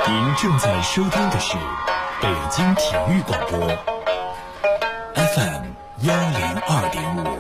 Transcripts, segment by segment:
您正在收听的是北京体育广播 FM 102.5。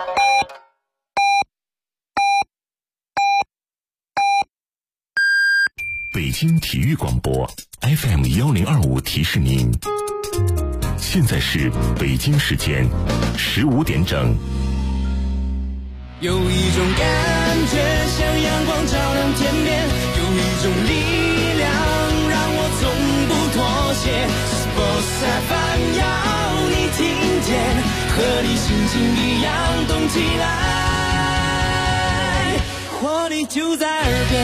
北京体育广播 FM 1025提示您，现在是北京时间15点整。 有一种感觉像阳光照亮天边，有一种力量让我从不妥协。Sports FM 要你听见，和你心情一样动起来，活力就在耳边。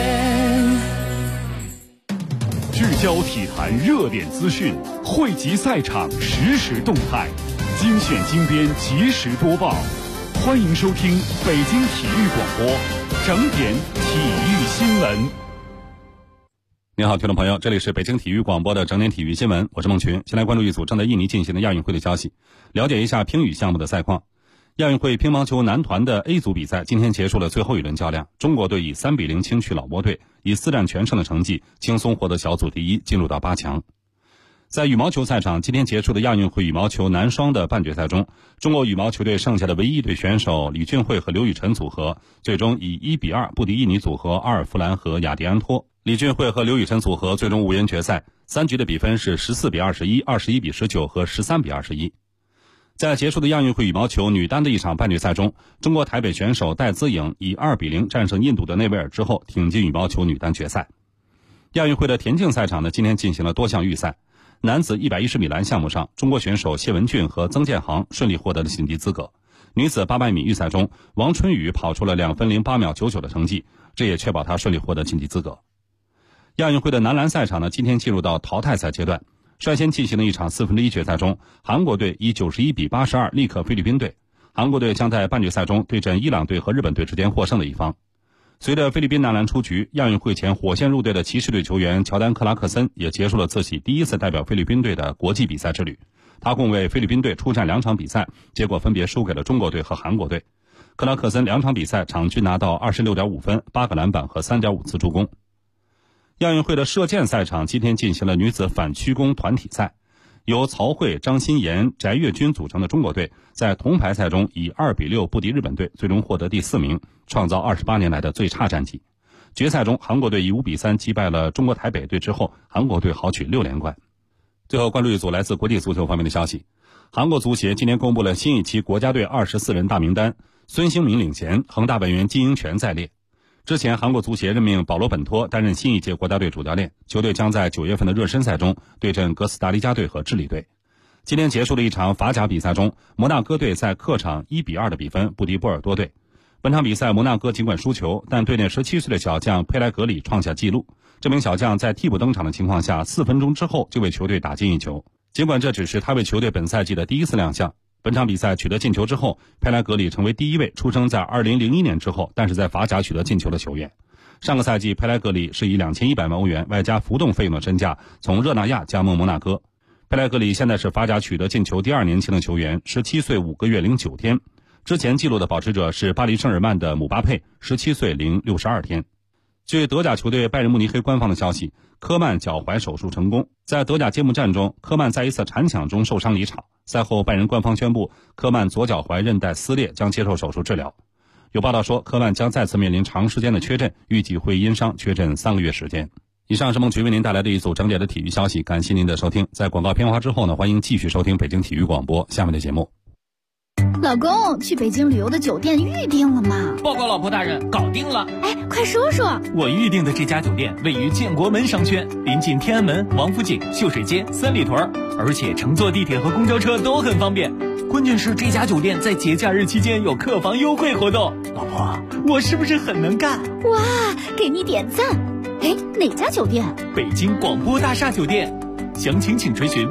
聚焦体坛热点资讯，汇集赛场实时动态，精选精编及时播报。欢迎收听北京体育广播整点体育新闻。 您好，听众朋友，这里是北京体育广播的整点体育新闻，我是孟群。先来关注一组正在印尼进行的亚运会的消息，了解一下乒羽项目的赛况。亚运会乒乓球男团的 A 组比赛今天结束了最后一轮较量，中国队以3-0轻取老挝队，以4战全胜的成绩轻松获得小组第一，进入到8强。在羽毛球赛场，今天结束的亚运会羽毛球男双的半决赛中，中国羽毛球队剩下的唯一一对选手李俊慧和刘雨辰组合最终以1-2不敌印尼组合阿尔弗兰和雅迪安托。李俊慧和刘雨辰组合最终无缘决赛，3局的比分是14-21、21-19和13-21。在结束的亚运会羽毛球女单的一场半决赛中，中国台北选手戴资颖以2-0战胜印度的内维尔之后，挺进羽毛球女单决赛。亚运会的田径赛场呢，今天进行了多项预赛。男子110米栏项目上，中国选手谢文俊和曾建航顺利获得了晋级资格。女子800米预赛中，王春雨跑出了2分08秒99的成绩，这也确保她顺利获得晋级资格。亚运会的男篮赛场呢，今天进入到淘汰赛阶段。率先进行的一场1/4决赛中，韩国队以91-82力克菲律宾队。韩国队将在半决赛中对阵伊朗队和日本队之间获胜的一方。随着菲律宾男篮出局，亚运会前火线入队的骑士队球员乔丹·克拉克森也结束了自己第一次代表菲律宾队的国际比赛之旅。他共为菲律宾队出战2场比赛，结果分别输给了中国队和韩国队。克拉克森2场比赛场均拿到26.5分、8个篮板和3.5次助攻。亚运会的射箭赛场今天进行了女子反曲弓团体赛，由曹慧、张欣妍、翟月君组成的中国队在铜牌赛中以2-6不敌日本队，最终获得第4名，创造28年来的最差战绩。决赛中，韩国队以5-3击败了中国台北队之后，韩国队豪取6连冠。最后关注一组来自国际足球方面的消息，韩国足协今天公布了新一期国家队24人大名单，孙兴民领衔，恒大外援金英权在列。之前韩国足协任命保罗本托担任新一届国家队主教练，球队将在9月份的热身赛中对阵哥斯达黎加队和智利队。今天结束的一场法甲比赛中，摩纳哥队在客场1-2的比分不敌波尔多队。本场比赛摩纳哥尽管输球，但队内17岁的小将佩莱格里创下纪录。这名小将在替补登场的情况下，4分钟之后就为球队打进一球。尽管这只是他为球队本赛季的第一次亮相，本场比赛取得进球之后，佩莱格里成为第一位出生在2001年之后但是在法甲取得进球的球员。上个赛季佩莱格里是以2100万欧元外加浮动费用的身价从热那亚加盟摩纳哥。佩莱格里现在是法甲取得进球第2年轻的球员，17岁5个月零9天。之前纪录的保持者是巴黎圣日耳曼的姆巴佩，17岁零62天。据德甲球队拜仁慕尼黑官方的消息，科曼脚踝手术成功。在德甲揭幕战中，科曼在一次铲抢中受伤离场。赛后拜仁官方宣布，科曼左脚踝韧带撕裂，将接受手术治疗。有报道说，科曼将再次面临长时间的缺阵，预计会因伤缺阵3个月时间。以上是孟群为您带来的一组整点的体育消息，感谢您的收听。在广告片花之后呢，欢迎继续收听北京体育广播下面的节目。 老公，去北京旅游的酒店预定了吗？ 报告老婆大人，搞定了。 哎，快说说。 我预定的这家酒店位于建国门商圈，临近天安门、王府井、秀水街、三里屯，而且乘坐地铁和公交车都很方便。关键是这家酒店在节假日期间有客房优惠活动。老婆，我是不是很能干？ 哇，给你点赞。哎，哪家酒店？ 北京广播大厦酒店。详情请垂询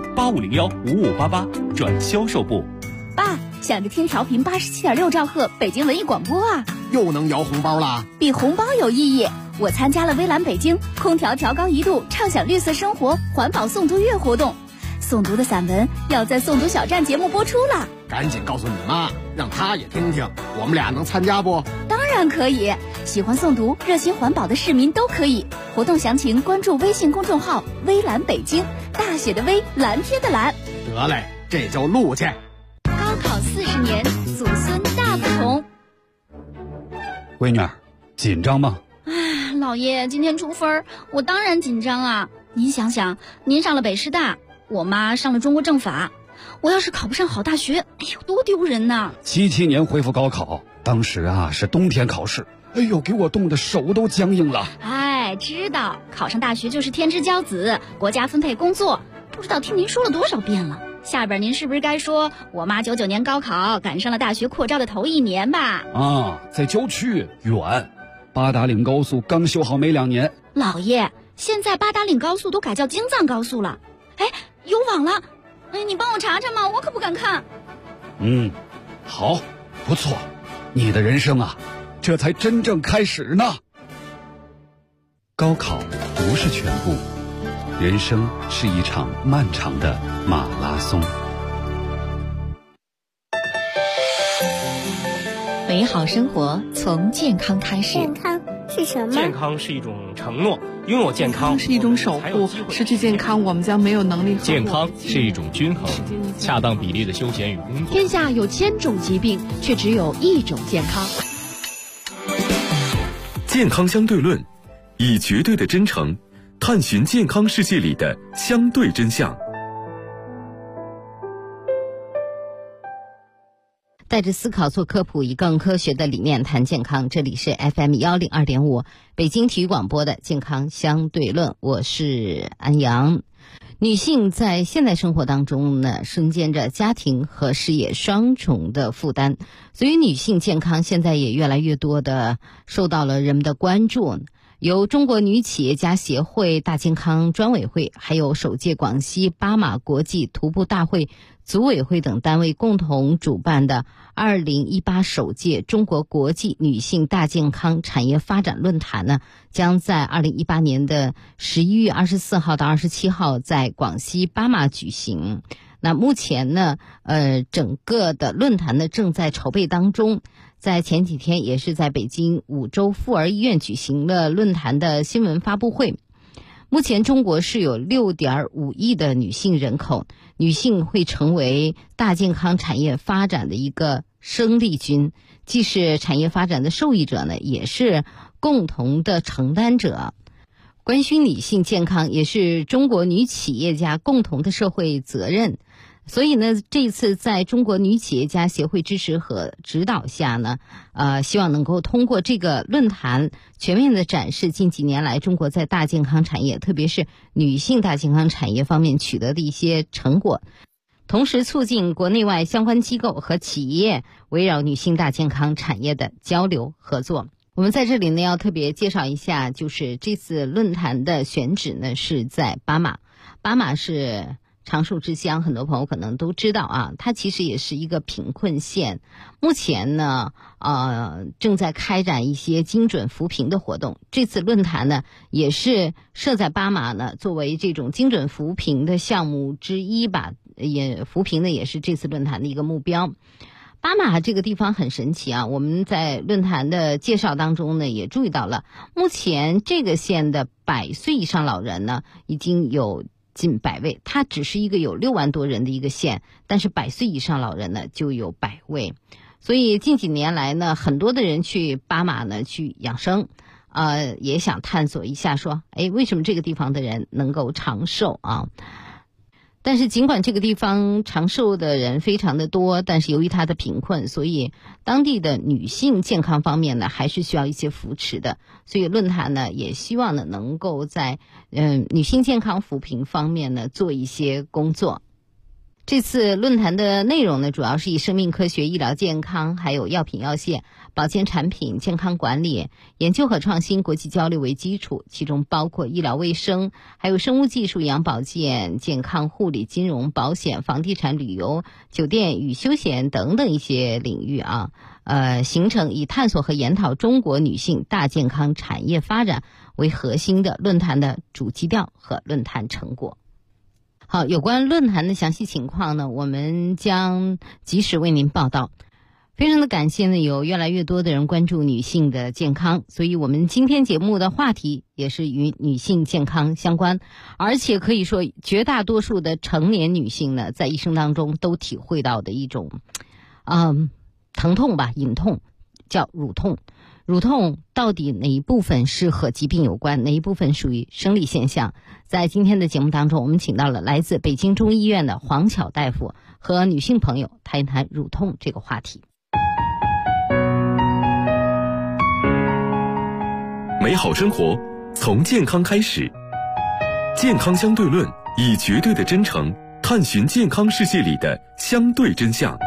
8501-5588转销售部。 爸，想着听调频87.6兆赫北京文艺广播啊， 又能摇红包啦！ 比红包有意义。我参加了微蓝北京空调调高1度畅享绿色生活环保诵读月活动，诵读的散文要在诵读小站节目播出了。 赶紧告诉你妈，让她也听听，我们俩能参加不？ 当然可以， 喜欢诵读、热心环保的市民都可以。活动详情关注微信公众号“微蓝北京”，大写的微，蓝天的蓝。 得嘞，这就录去。 高考40年，祖孙大不同。 闺女儿，紧张吗？ 老爷，今天出分，我当然紧张啊！您想想，您上了北师大，我妈上了中国政法，我要是考不上好大学，哎呦，多丢人呐 ！77年恢复高考，当时啊是冬天考试，哎呦，给我冻得手都僵硬了。 哎，知道考上大学就是天之骄子，国家分配工作，不知道听您说了多少遍了。下边您是不是该说我妈99年高考赶上了大学扩招的头1年吧？ 啊，在郊区远，八达岭高速刚修好没2年。 老爷，现在八达岭高速都改叫京藏高速了，哎，有网了，哎，你帮我查查嘛，我可不敢看。 好，不错，你的人生啊，这才真正开始呢。高考不是全部，人生是一场漫长的马拉松。 美好生活从健康开始。 健康是什么？ 健康是一种承诺，拥有健康是一种守护，失去健康我们将没有能力。 健康是一种均衡，恰当比例的休闲与工作。 天下有1000种疾病，却只有1种健康。 健康相对论，以绝对的真诚探寻健康世界里的相对真相。 带着思考做科普，以更科学的理念谈健康。这里是 FM 102.5北京体育广播的健康相对论，我是安阳。女性在现代生活当中呢，身兼着家庭和事业双重的负担，所以女性健康现在也越来越多的受到了人们的关注。由中国女企业家协会大健康专委会，还有首届广西巴马国际徒步大会组委会等单位共同主办的2018首届中国国际女性大健康产业发展论坛呢，将在2018年的11月24号到27号在广西巴马举行。那目前呢，整个的论坛呢正在筹备当中。在前几天也是在北京五洲妇儿医院举行了论坛的新闻发布会。目前中国是有6.5亿的女性人口，女性会成为大健康产业发展的一个生力军，既是产业发展的受益者呢，也是共同的承担者。关心女性健康也是中国女企业家共同的社会责任。所以呢，这一次在中国女企业家协会支持和指导下呢，希望能够通过这个论坛全面的展示近几年来中国在大健康产业，特别是女性大健康产业方面取得的一些成果，同时促进国内外相关机构和企业围绕女性大健康产业的交流合作。我们在这里呢要特别介绍一下，就是这次论坛的选址呢是在巴马。巴马是长寿之乡，很多朋友可能都知道啊，它其实也是一个贫困县。目前呢，正在开展一些精准扶贫的活动。这次论坛呢，也是设在巴马呢，作为这种精准扶贫的项目之一吧。也扶贫呢，也是这次论坛的一个目标。巴马这个地方很神奇啊，我们在论坛的介绍当中呢，也注意到了，目前这个县的100岁以上老人呢，已经有近100位，它只是一个有6万多人的一个县，但是100岁以上老人呢就有100位。所以近几年来呢，很多的人去巴马呢去养生，也想探索一下说，为什么这个地方的人能够长寿啊？但是尽管这个地方长寿的人非常的多，但是由于它的贫困，所以当地的女性健康方面呢还是需要一些扶持的。所以论坛呢也希望呢能够在女性健康扶贫方面呢做一些工作。这次论坛的内容呢，主要是以生命科学、医疗健康、还有药品药械、保健产品、健康管理、研究和创新、国际交流为基础，其中包括医疗卫生、还有生物技术、养保健、健康护理、金融、保险、房地产、旅游、酒店与休闲等等一些领域啊，形成以探索和研讨中国女性大健康产业发展为核心的论坛的主基调和论坛成果。好，有关论坛的详细情况呢，我们将及时为您报道。 非常的感谢呢，有越来越多的人关注女性的健康，所以我们今天节目的话题也是与女性健康相关，而且可以说绝大多数的成年女性呢，在一生当中都体会到的一种疼痛吧，隐痛，叫乳痛。乳痛到底哪一部分是和疾病有关，哪一部分属于生理现象？在今天的节目当中，我们请到了来自北京中医院的黄巧大夫，和女性朋友谈一谈乳痛这个话题。 美好生活从健康开始，健康相对论以绝对的真诚探寻健康世界里的相对真相。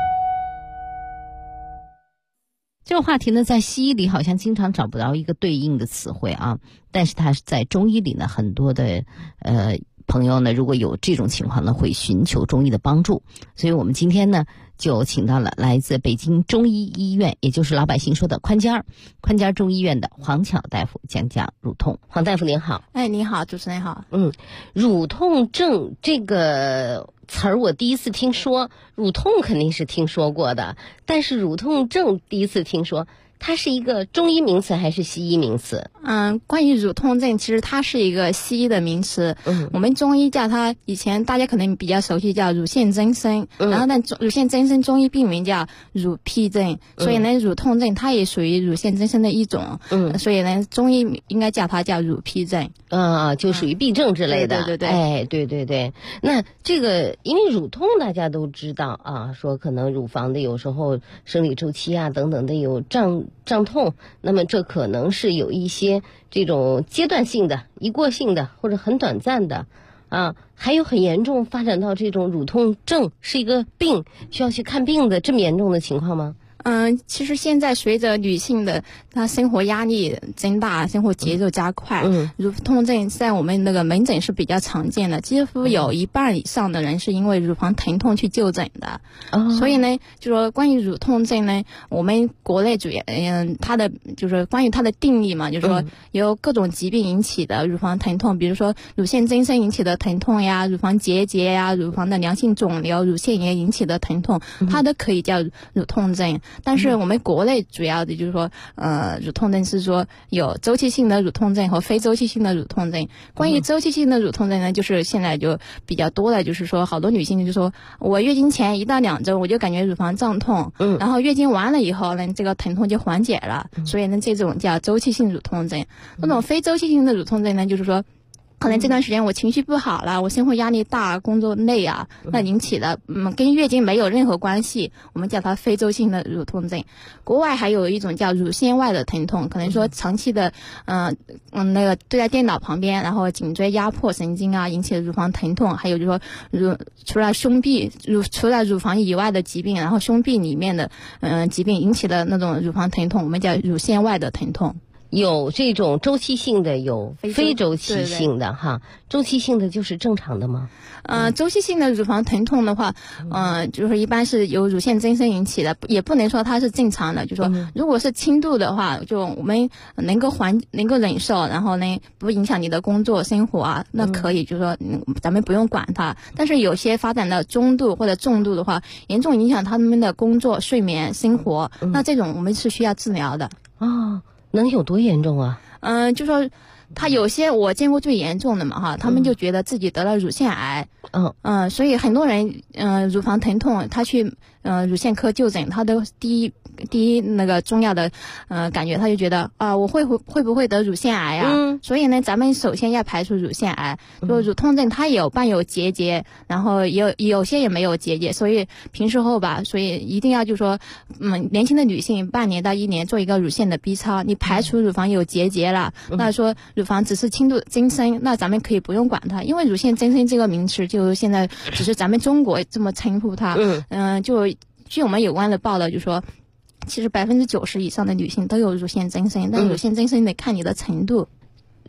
这个话题呢，在西医里好像经常找不到一个对应的词汇啊，但是它是在中医里呢，很多的朋友呢，如果有这种情况呢，会寻求中医的帮助。所以我们今天呢，就请到了来自北京中医医院，也就是老百姓说的宽尖中医院的黄巧大夫讲讲乳痛。黄大夫您好。 哎，你好，主持人好。 乳痛症这个词儿我第一次听说，乳痛肯定是听说过的，但是乳痛症第一次听说，它是一个中医名词还是西医名词？ 关于乳痛症，其实它是一个西医的名词。我们中医叫它，以前大家可能比较熟悉叫乳腺增生，然后呢，乳腺增生中医病名叫乳癖症，所以呢，乳痛症它也属于乳腺增生的一种。所以呢，中医应该叫它叫乳癖症。 就属于痹症之类的。 对。 哎，对。那这个，因为乳痛大家都知道啊，说可能乳房的有时候生理周期啊等等的有胀痛，那么这可能是有一些这种阶段性的、一过性的或者很短暂的啊，还有很严重发展到这种乳痛症是一个病，需要去看病的这么严重的情况吗？ 其实现在随着女性的她生活压力增大，生活节奏加快，乳痛症在我们那个门诊是比较常见的，几乎有一半以上的人是因为乳房疼痛去就诊的。所以呢，就说关于乳痛症呢，我们国内主要它的就是关于它的定义嘛，就是说由各种疾病引起的乳房疼痛，比如说乳腺增生引起的疼痛呀，乳房结节呀，乳房的良性肿瘤、乳腺炎引起的疼痛，它都可以叫乳痛症。但是我们国内主要的就是说，乳痛症是说有周期性的乳痛症和非周期性的乳痛症。关于周期性的乳痛症呢，就是现在就比较多的，就是说好多女性就说，我月经前1到2周我就感觉乳房胀痛，然后月经完了以后呢，这个疼痛就缓解了，所以呢，这种叫周期性乳痛症。那种非周期性的乳痛症呢，就是说，可能这段时间我情绪不好了，我生活压力大，工作累啊，那引起的跟月经没有任何关系，我们叫它非周期性的乳痛症。国外还有一种叫乳腺外的疼痛，可能说长期的那个对在电脑旁边，然后颈椎压迫神经啊引起的乳房疼痛，还有就是说除了除了乳房以外的疾病，然后胸壁里面的疾病引起的那种乳房疼痛，我们叫乳腺外的疼痛。 有这种周期性的，有非周期性的哈。周期性的就是正常的吗？ 周期性的乳房疼痛的话，就是一般是由乳腺增生引起的，也不能说它是正常的。就说如果是轻度的话，就我们能够忍受，然后呢不影响你的工作生活啊，那可以，就是说咱们不用管它。但是有些发展到中度或者重度的话，严重影响他们的工作、睡眠、生活，那这种我们是需要治疗的。 能有多严重啊？ 就说他有些我见过最严重的嘛哈，他们就觉得自己得了乳腺癌。所以很多人乳房疼痛，他去乳腺科就诊，他都第一那个重要的感觉，他就觉得我会不会得乳腺癌啊？所以呢，咱们首先要排除乳腺癌。就乳痛症它伴有结节，然后有些也没有结节，所以平时后吧，所以一定要就说年轻的女性半年到1年做一个乳腺的 B 超，你排除乳房有结节了，那说乳房只是轻度增生，那咱们可以不用管它，因为乳腺增生这个名词就现在只是咱们中国这么称呼它。就据我们有关的报道就说，其实90%以上的女性都有乳腺增生，但乳腺增生得看你的程度。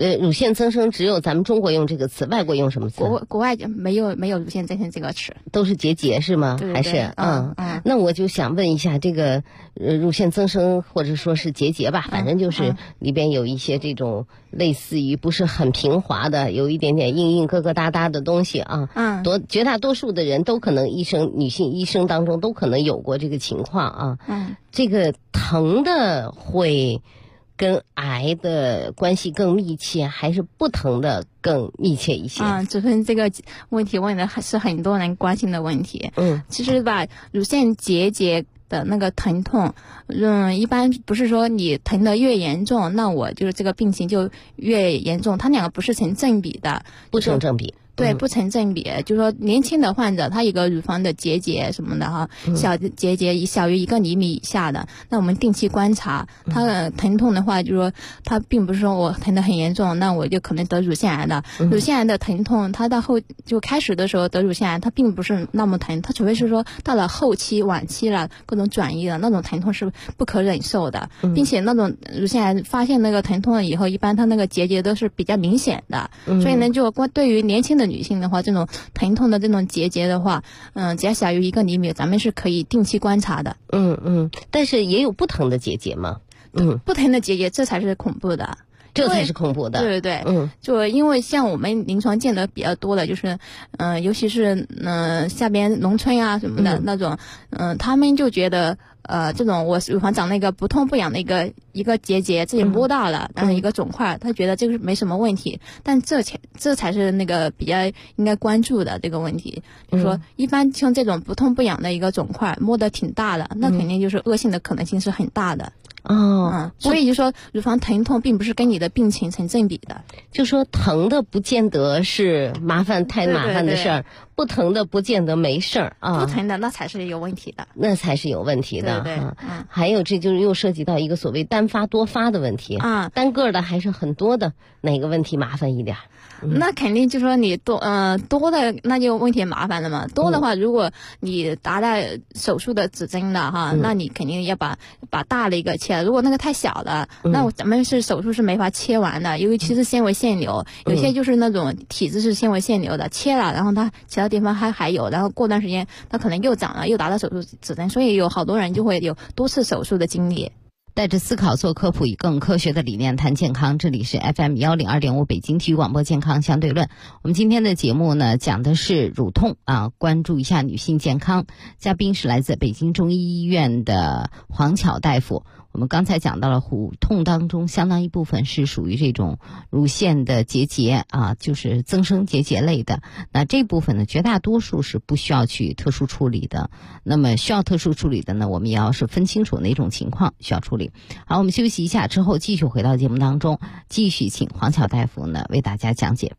乳腺增生只有咱们中国用这个词，外国用什么词？ 国外没有乳腺增生这个词， 都是结节是吗？ 对对对， 还是那我就想问一下，这个乳腺增生或者说是结节吧，反正就是里边有一些这种类似于不是很平滑的，有一点点硬疙疙瘩的东西啊。绝大多数的人都可能女性医生当中都可能有过这个情况啊。这个疼的会跟癌的关系更密切，还是不疼的更密切一些？ 子芬这个问题问的还是很多人关心的问题。其实吧，乳腺结节的那个疼痛，一般不是说你疼得越严重，那我就是这个病情就越严重，它两个不是成正比的， 不成正比。 对，不成正比。就是说年轻的患者他有个乳房的结节什么的哈，小结节小于1个厘米以下的，那我们定期观察他的疼痛的话，就是说他并不是说我疼得很严重，那我就可能得乳腺癌的。乳腺癌的疼痛，他到后就开始的时候得乳腺癌，他并不是那么疼，他除非是说到了后期晚期了，各种转移了，那种疼痛是不可忍受的，并且那种乳腺癌发现那个疼痛了以后，一般他那个结节都是比较明显的，所以呢，就对于年轻的女性的话，这种疼痛的这种结节的话，只要小于1个厘米，咱们是可以定期观察的。 但是也有不疼的结节吗？ 不疼的结节，这才是恐怖的。 这才是恐怖的。 对对对，就因为像我们临床见得比较多的，就是尤其是下边农村啊什么的那种，他们就觉得这种我乳房长了一个不痛不痒的一个结节，自己摸到了，然后一个肿块，他觉得这个没什么问题，但这才是那个比较应该关注的这个问题，就是说一般像这种不痛不痒的一个肿块，摸得挺大的，那肯定就是恶性的可能性是很大的。所以就说乳房疼痛并不是跟你的病情成正比的， 就说疼的不见得是太麻烦的事儿，不疼的不见得没事儿啊， 不疼的那才是有问题的， 那才是有问题的。 对对， 还有这就是又涉及到一个所谓单发多发的问题啊，单个的还是很多的，哪个问题麻烦一点？ 那肯定就说你多的那就问题麻烦了嘛。多的话，如果你达到手术的指针了哈，那你肯定要把大的一个切了。如果那个太小了，那咱们手术是没法切完的，尤其是纤维腺瘤，有些就是那种体质是纤维腺瘤的，切了然后它其他地方还有，然后过段时间它可能又长了，又达到手术指针，所以有好多人就会有多次手术的经历。 带着思考做科普，以更科学的理念谈健康。这里是 FM102.5 北京体育广播健康相对论。我们今天的节目呢，讲的是乳痛啊，关注一下女性健康。嘉宾是来自北京中医医院的黄巧大夫。我们刚才讲到了乳痛当中相当一部分是属于这种乳腺的结节啊，就是增生结节类的。那这部分呢，绝大多数是不需要去特殊处理的。那么需要特殊处理的呢，我们也要是分清楚哪种情况需要处理。好，我们休息一下之后继续回到节目当中，继续请黄巧大夫呢为大家讲解。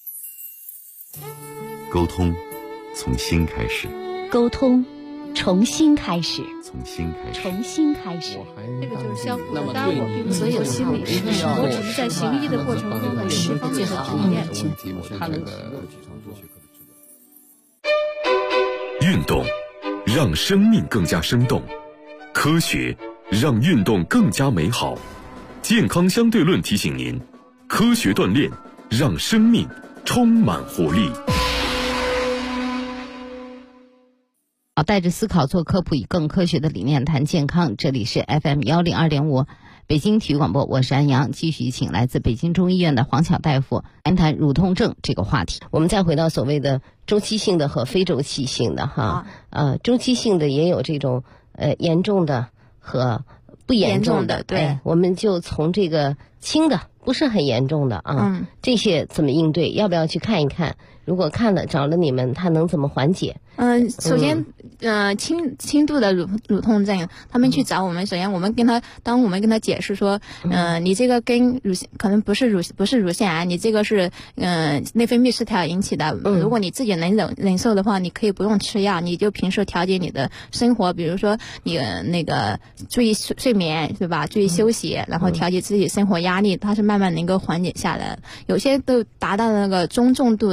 沟通从心开始， 沟通重新开始， 从心开始， 重新开始。 这个就是相互的耽误，并所有心理师，我只是在行医的过程中有十方面的体验。 运动让生命更加生动，科学让运动更加美好。健康相对论提醒您，科学锻炼让生命充满活力。 好，带着思考做科普，以更科学的理念谈健康。这里是 FM102.5 北京体育广播，我是安阳，继续请来自北京中医院的黄巧大夫谈乳痛症这个话题。我们再回到所谓的周期性的和非周期性的哈，周期性的也有这种严重的和不严重的， 对， 我们就从这个轻的不是很严重的啊，这些怎么应对？要不要去看一看？如果看了找了你们，他能怎么缓解？ 首先，轻度的乳痛症，他们去找我们，首先我们跟他解释说，你这个跟可能不是乳腺癌，你这个是内分泌失调引起的。如果你自己能忍受的话，你可以不用吃药，你就平时调节你的生活，比如说你那个注意睡眠，对吧？注意休息，然后调节自己生活压力，它是慢慢能够缓解下来。有些都达到那个中重度的，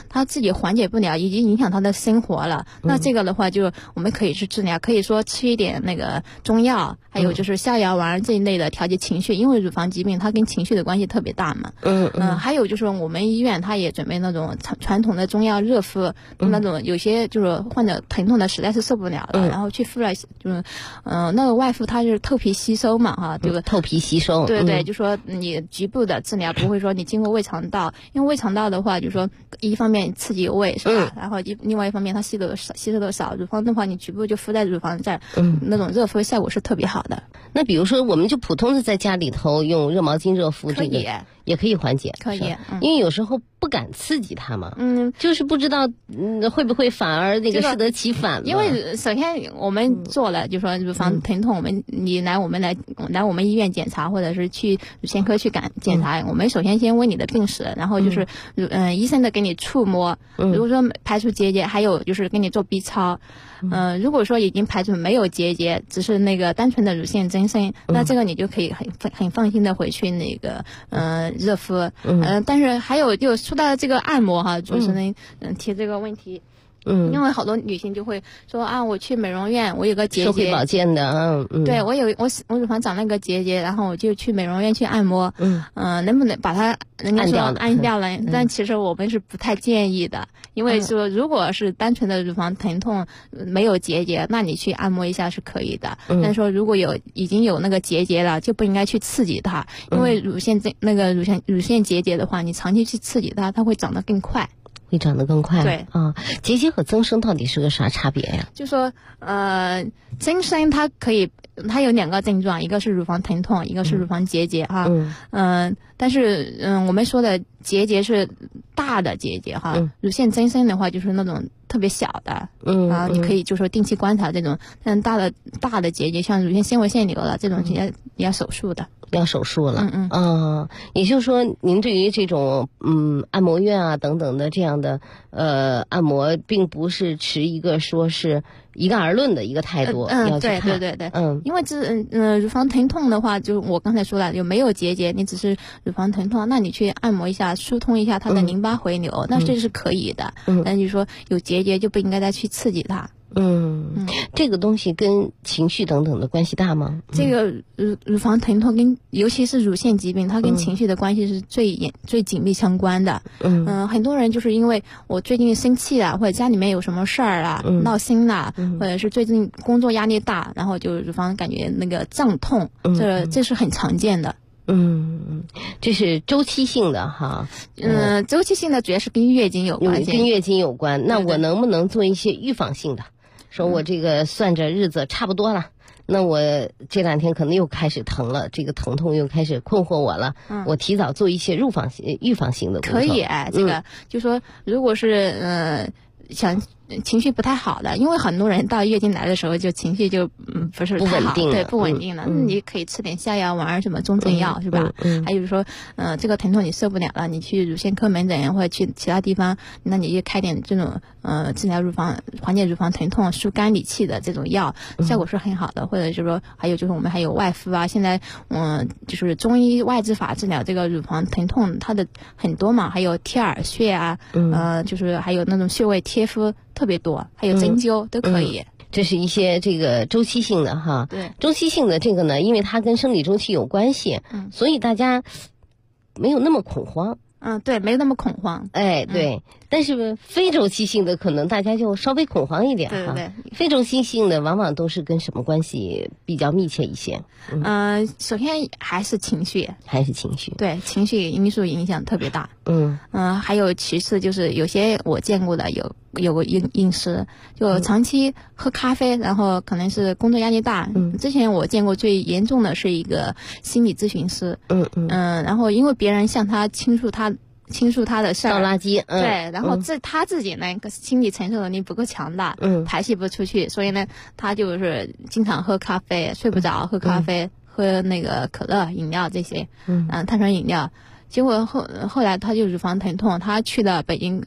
他自己缓解不了，已经影响他的生活了。那这个的话，就我们可以去治疗，可以说吃一点那个中药，还有就是逍遥丸这一类的调节情绪，因为乳房疾病它跟情绪的关系特别大嘛。还有就是我们医院它也准备那种传统的中药热敷，那种有些就是患者疼痛的实在是受不了了，然后去敷了，就是那个外敷它是透皮吸收嘛哈，这个透皮吸收， 对对，就说你局部的治疗不会说你经过胃肠道，因为胃肠道的话，就是说一方面刺激胃是吧，然后另外一方面它吸收的少，乳房的话你局部就敷在乳房这儿，那种热敷效果是特别好的。 那比如说我们就普通的在家里头用热毛巾热敷，这个也可以缓解， 可以， 因为有时候不敢刺激它嘛，就是不知道会不会反而那个适得其反了。 因为首先我们做了，就说乳房疼痛，你来我们医院检查，或者是去乳腺科去检查，我们首先先问你的病史，然后就是医生的给你触摸，如果说排除结节，还有就是给你做 B 超。如果说已经排除没有结节，只是那个单纯的乳腺增生，那这个你就可以很放心的回去那个热敷。但是还有就说到这个按摩哈，主持人提这个问题。因为好多女性就会说啊，我去美容院，我有个结节， 社会保健的， 对我乳房长那个结节，然后我就去美容院去按摩，能不能把它人家说按掉了？但其实我们是不太建议的，因为说如果是单纯的乳房疼痛没有结节，那你去按摩一下是可以的。但是说如果已经有那个结节了，就不应该去刺激它，因为乳腺结节的话，你长期去刺激它，它会长得更快。 会长得更快。 对啊，结节和增生到底是个啥差别呀？ 就说增生它有两个症状，一个是乳房疼痛，一个是乳房结节哈。但是我们说的结节是大的结节哈，乳腺增生的话就是那种特别小的，你可以就说定期观察这种，但大的结节像乳腺纤维腺瘤了这种要手术的。 要手术了，也就是说，您对于这种按摩院啊等等的这样的按摩，并不是持一个说是一概而论的一个态度，要去看。 对，因为乳房疼痛的话，就我刚才说了，有没有结节，你只是乳房疼痛，那你去按摩一下，疏通一下它的淋巴回流，那这是可以的。但就是说有结节就不应该再去刺激它。 这个东西跟情绪等等的关系大吗？ 这个乳房疼痛尤其是乳腺疾病，它跟情绪的关系是最紧密相关的。很多人就是因为我最近生气了，或者家里面有什么事儿啦，闹心啦，或者是最近工作压力大，然后就乳房感觉那个胀痛，这是很常见的。 这是周期性的哈。 周期性的主要是跟月经有关。 跟月经有关。那我能不能做一些预防性的？说我这个算着日子差不多了，那我这两天可能又开始疼了，这个疼痛又开始困惑我了，我提早做一些预防性的工作。 可以这个就说如果是想情绪不太好的，因为很多人到月经来的时候就情绪就不是太好，对，不稳定了。你可以吃点逍遥丸什么中成药是吧？还有说这个疼痛你受不了了，你去乳腺科门诊或者去其他地方，那你就开点这种治疗缓解乳房疼痛、疏肝理气的这种药，效果是很好的。或者就是说还有就是我们还有外敷啊，现在就是中医外治法治疗这个乳房疼痛，它的很多嘛，还有贴耳穴啊，就是还有那种穴位贴敷特别多，还有针灸都可以。 这是一些这个周期性的哈。 对， 周期性的这个呢，因为它跟生理周期有关系，所以大家没有那么恐慌。 对，没那么恐慌。 对，但是非周期性的可能大家就稍微恐慌一点哈。 对， 非周期性的往往都是跟什么关系比较密切一些？ 首先还是情绪。对，情绪因素影响特别大。还有其次就是有些我见过的有个饮食，就长期喝咖啡，然后可能是工作压力大。之前我见过最严重的是一个心理咨询师。然后因为别人向他倾诉他的事儿， 倒垃圾。 对，然后他自己呢心理承受能力不够强大，排泄不出去，所以呢他就是经常喝咖啡，睡不着，喝咖啡，喝那个可乐饮料这些，碳酸饮料。结果后来他就乳房疼痛，他去了北京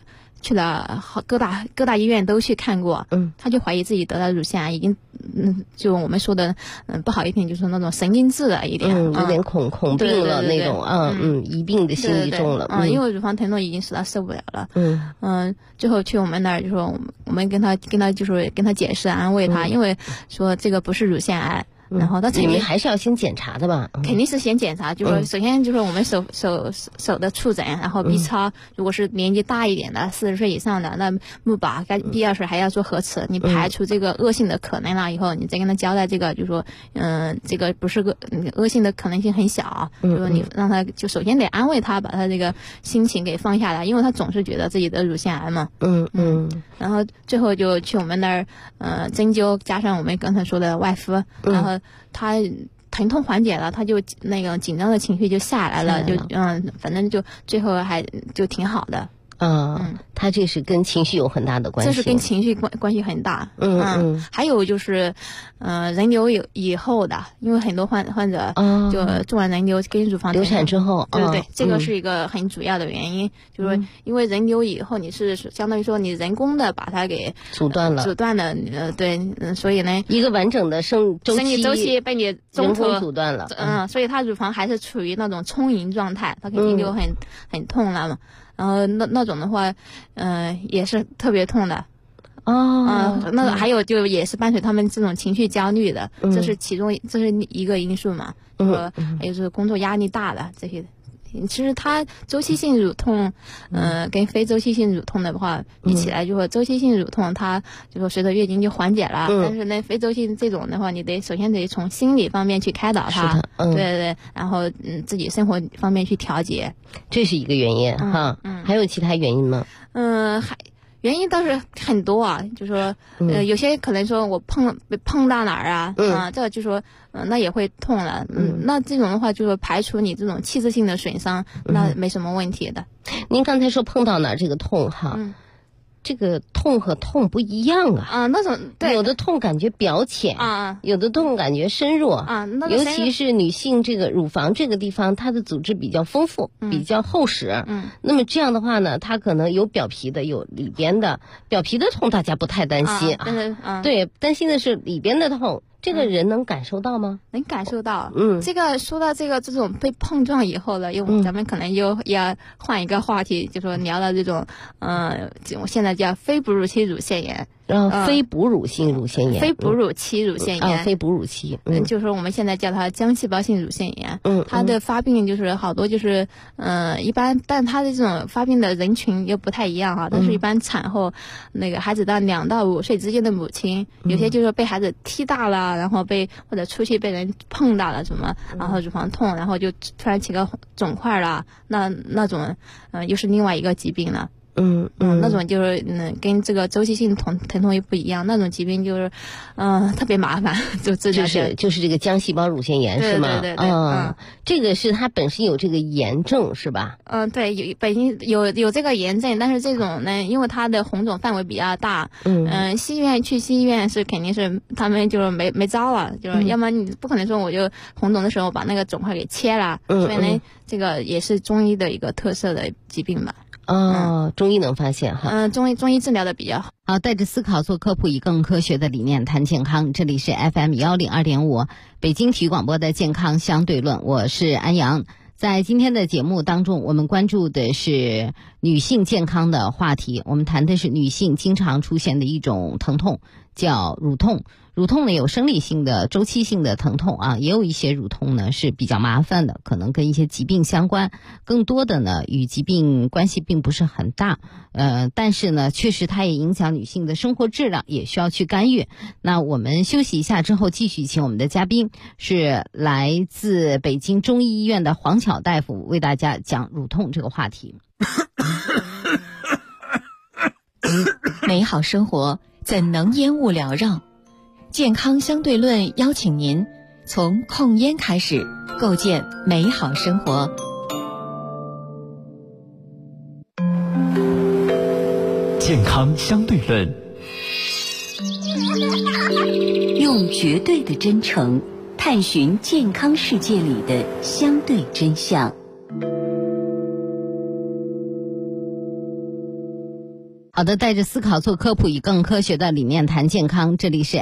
去了各大医院都去看过，他就怀疑自己得了乳腺癌，已经就我们说的不好一点，就是那种神经质了一点， 有点恐病了那种，疑病的心理重了， 因为乳房疼痛已经使他受不了了，最后去我们那儿就说我们跟他就是跟他解释安慰他，因为说这个不是乳腺癌。然后你们还是要先检查的吧？ 肯定是先检查，就是说首先就是我们手的触诊，然后 B 超，如果是年纪大一点的40岁以上的，那钼靶必要时还要做核磁，你排除这个恶性的可能了以后，你再跟他交代这个，就是说这个不是个恶性的可能性很小，就是说你让他就首先得安慰他，把他这个心情给放下来，因为他总是觉得自己得乳腺癌嘛，然后最后就去我们那儿针灸，加上我们刚才说的外敷，然后他疼痛缓解了，他就那个紧张的情绪就下来了，就反正就最后还就挺好的。 他这是跟情绪有很大的关系， 这是跟情绪关系很大。还有就是人流以后的，因为很多患者就做完人流跟乳房流产之后， 对，这个是一个很主要的原因，就是说因为人流以后你是相当于说你人工的把它给阻断了，对，所以呢一个完整的生理周期被你中途人工阻断了， 所以他乳房还是处于那种充盈状态，他肯定就很痛了嘛。然后那种的话，也是特别痛的。那还有就也是伴随他们这种情绪焦虑的，这是一个因素嘛。还有就是工作压力大的这些。其实它周期性乳痛，跟非周期性乳痛的话比起来，就说周期性乳痛它就说随着月经就缓解了，但是呢非周期这种的话，你首先得从心理方面去开导它，对，然后自己生活方面去调节， 这是一个原因哈。还有其他原因吗？ 原因倒是很多啊，就说有些可能说我碰到哪儿啊，这就说那也会痛了，那这种的话就说排除你这种器质性的损伤，那没什么问题的。 您刚才说碰到哪儿这个痛哈，这个痛和痛不一样啊， 那种对， 有的痛感觉表浅有的痛感觉深弱尤其是女性这个乳房这个地方，它的组织比较丰富，比较厚实，那么这样的话呢，它可能有表皮的，有里边的。表皮的痛大家不太担心对，担心的是里边的痛。这个人能感受到吗？ 能感受到。这个说到这种被碰撞以后了，因为咱们可能又要换一个话题，就说聊到这种我现在叫非哺乳期乳腺炎。 非哺乳性乳腺炎， 非哺乳期乳腺炎， 非哺乳期， 就是说我们现在叫它浆细胞性乳腺炎。它的发病就是好多就是一般，但它的这种发病的人群又不太一样但是一般产后那个孩子到2到5岁之间的母亲，有些就是被孩子踢大了，然后或者出去被人碰到了什么，然后乳房痛，然后就突然起个肿块了，那种又是另外一个疾病了。那种就是跟这个周期性疼痛又不一样，那种疾病就是特别麻烦，就是这个浆细胞乳腺炎是吗？ 对， 这个是它本身有这个炎症是吧？ 对，本身有这个炎症，但是这种呢，因为它的红肿范围比较大，西医院是肯定是他们就是没招了，就是要么你不可能说我就红肿的时候把那个肿块给切了，所以呢，这个也是中医的一个特色的疾病吧。 中医能发现哈。 中医治疗的比较好。 好，带着思考做科普，以更科学的理念谈健康。这里是 FM102.5 北京体育广播的健康相对论，我是安阳。在今天的节目当中，我们关注的是女性健康的话题。我们谈的是女性经常出现的一种疼痛，叫乳痛。乳痛呢有生理性的、周期性的疼痛也有一些乳痛呢是比较麻烦的，可能跟一些疾病相关，更多的呢与疾病关系并不是很大，但是呢确实它也影响女性的生活质量，也需要去干预。那我们休息一下之后，继续请我们的嘉宾是来自北京中医医院的黄巧大夫，为大家讲乳痛这个话题。 美好生活怎能烟雾缭绕？健康相对论邀请您从控烟开始，构建美好生活。 健康相对论， 用绝对的真诚探寻健康世界里的相对真相。 好的，带着思考做科普，以更科学的理念谈健康。这里是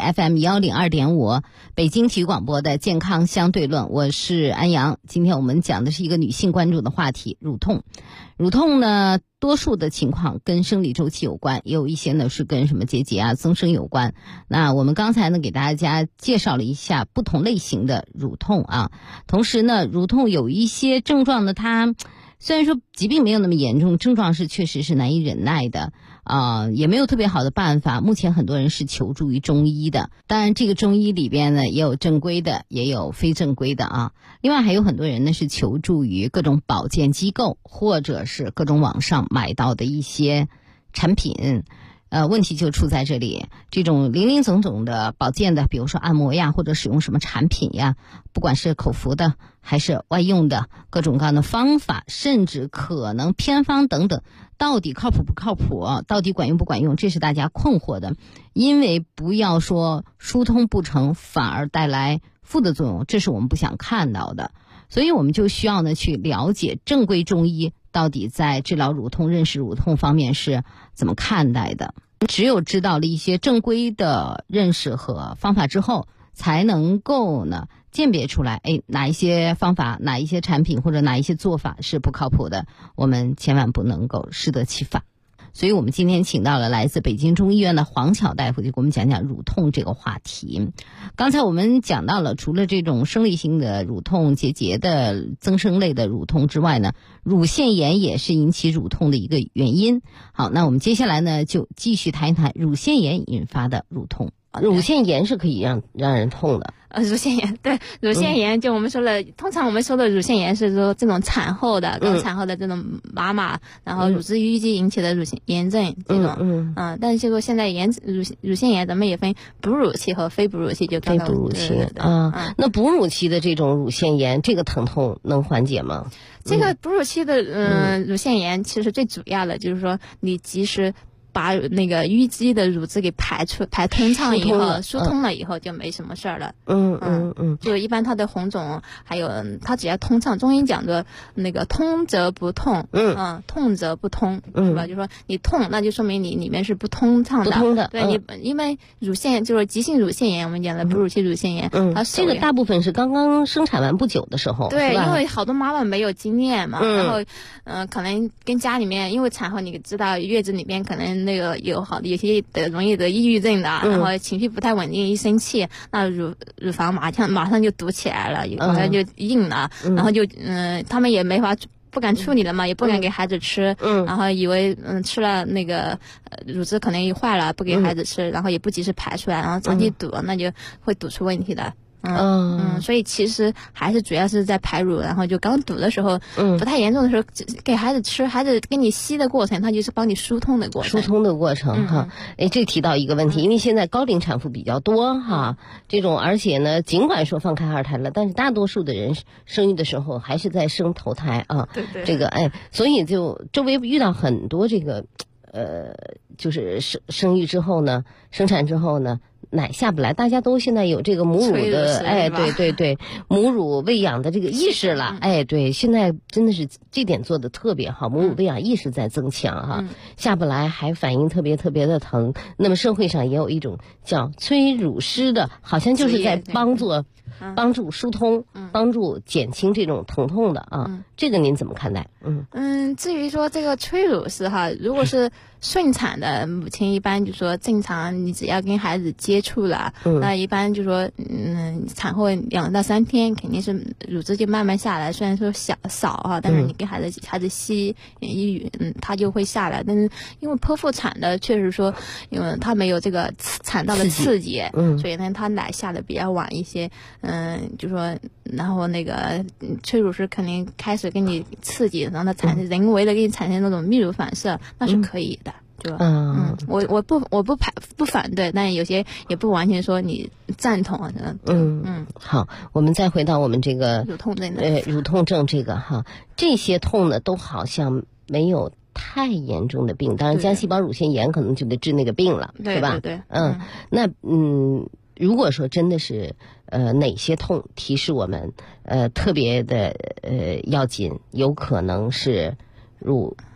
FM102.5 北京体育广播的健康相对论，我是安阳。今天我们讲的是一个女性关注的话题，乳痛。乳痛呢，多数的情况跟生理周期有关，也有一些呢是跟什么结节啊、增生有关。那我们刚才呢给大家介绍了一下不同类型的乳痛啊，同时呢，乳痛有一些症状呢，它虽然说疾病没有那么严重，症状是确实是难以忍耐的。也没有特别好的办法。目前很多人是求助于中医的，当然这个中医里边呢也有正规的，也有非正规的啊。另外还有很多人呢是求助于各种保健机构，或者是各种网上买到的一些产品。问题就出在这里，这种林林总总的保健的，比如说按摩呀，或者使用什么产品呀，不管是口服的还是外用的，各种各样的方法，甚至可能偏方等等，到底靠谱不靠谱，到底管用不管用，这是大家困惑的。因为不要说疏通不成，反而带来负的作用，这是我们不想看到的。所以我们就需要呢去了解正规中医到底在治疗乳痛、认识乳痛方面是怎么看待的。只有知道了一些正规的认识和方法之后，才能够呢鉴别出来，哪一些方法、哪一些产品或者哪一些做法是不靠谱的，我们千万不能够适得其反。所以我们今天请到了来自北京中医院的黄巧大夫，就给我们讲讲乳痛这个话题。刚才我们讲到了，除了这种生理性的乳痛、结节的增生类的乳痛之外呢，乳腺炎也是引起乳痛的一个原因。好，那我们接下来呢就继续谈一谈乳腺炎引发的乳痛。 乳腺炎是可以让人痛的。 乳腺炎，对，乳腺炎就我们说了，通常我们说的乳腺炎是说这种产后的、刚产后的这种妈妈，然后乳汁淤积引起的乳腺炎症这种，但是就说现在乳腺炎咱们也分哺乳期和非哺乳期，就非哺乳期那哺乳期的这种乳腺炎，这个疼痛能缓解吗？ 这个哺乳期的乳腺炎其实最主要的就是说你及时把那个淤积的乳汁给排通畅以后，疏通了以后就没什么事儿了。就一般它的红肿，还有它只要通畅，中医讲的那个通则不痛，痛则不通，是吧？就说你痛，那就说明你里面是不通畅的。 不通的， 对，你因为乳腺就是急性乳腺炎，我们讲的哺乳期乳腺炎，它这个大部分是刚刚生产完不久的时候， 对，因为好多妈妈没有经验嘛，然后可能跟家里面，因为产后你知道月子里面可能那个有些容易得抑郁症的，然后情绪不太稳定，一生气，那乳房马上就堵起来了，马上就硬了，然后就他们也不敢处理了嘛，也不敢给孩子吃，然后以为吃了那个乳汁可能也坏了，不给孩子吃，然后也不及时排出来，然后长期堵，那就会堵出问题的。所以其实还是主要是在排乳，然后就刚堵的时候，不太严重的时候，给孩子吃，孩子跟你吸的过程，它就是帮你疏通的过程。 疏通的过程哈，这提到一个问题，因为现在高龄产妇比较多哈，这种而且呢，尽管说放开二胎了，但是大多数的人生育的时候还是在生头胎啊。 对对。 这个所以就周围遇到很多这个就是生育之后呢，生产之后呢，奶下不来，大家都现在有这个母乳的对母乳喂养的这个意识了，对，现在真的是这点做的特别好，母乳喂养意识在增强哈，下不来还反应特别特别的疼。那么社会上也有一种叫催乳师的，好像就是在帮助疏通，帮助减轻这种疼痛的啊，这个您怎么看待？ 至于说这个催乳师哈，如果是顺产的母亲，一般就说正常，你只要跟孩子接触了，那一般就说产后2到3天肯定是乳汁就慢慢下来，虽然说少哈，但是你跟孩子吸它就会下来。但是因为剖腹产的确实说，因为它没有这个产道的刺激，所以呢它奶下的比较晚一些。就说然后那个催乳师肯定开始给你刺激，让它产生人为的给你产生那种泌乳反射，那是可以的。我不反对，但有些也不完全说你赞同啊。 好，我们再回到我们这个乳痛症乳痛症这个哈，这些痛呢都好像没有太严重的病，当然浆细胞乳腺炎可能就得治那个病了， 对吧？对， 那如果说真的是哪些痛提示我们特别的要紧，有可能是乳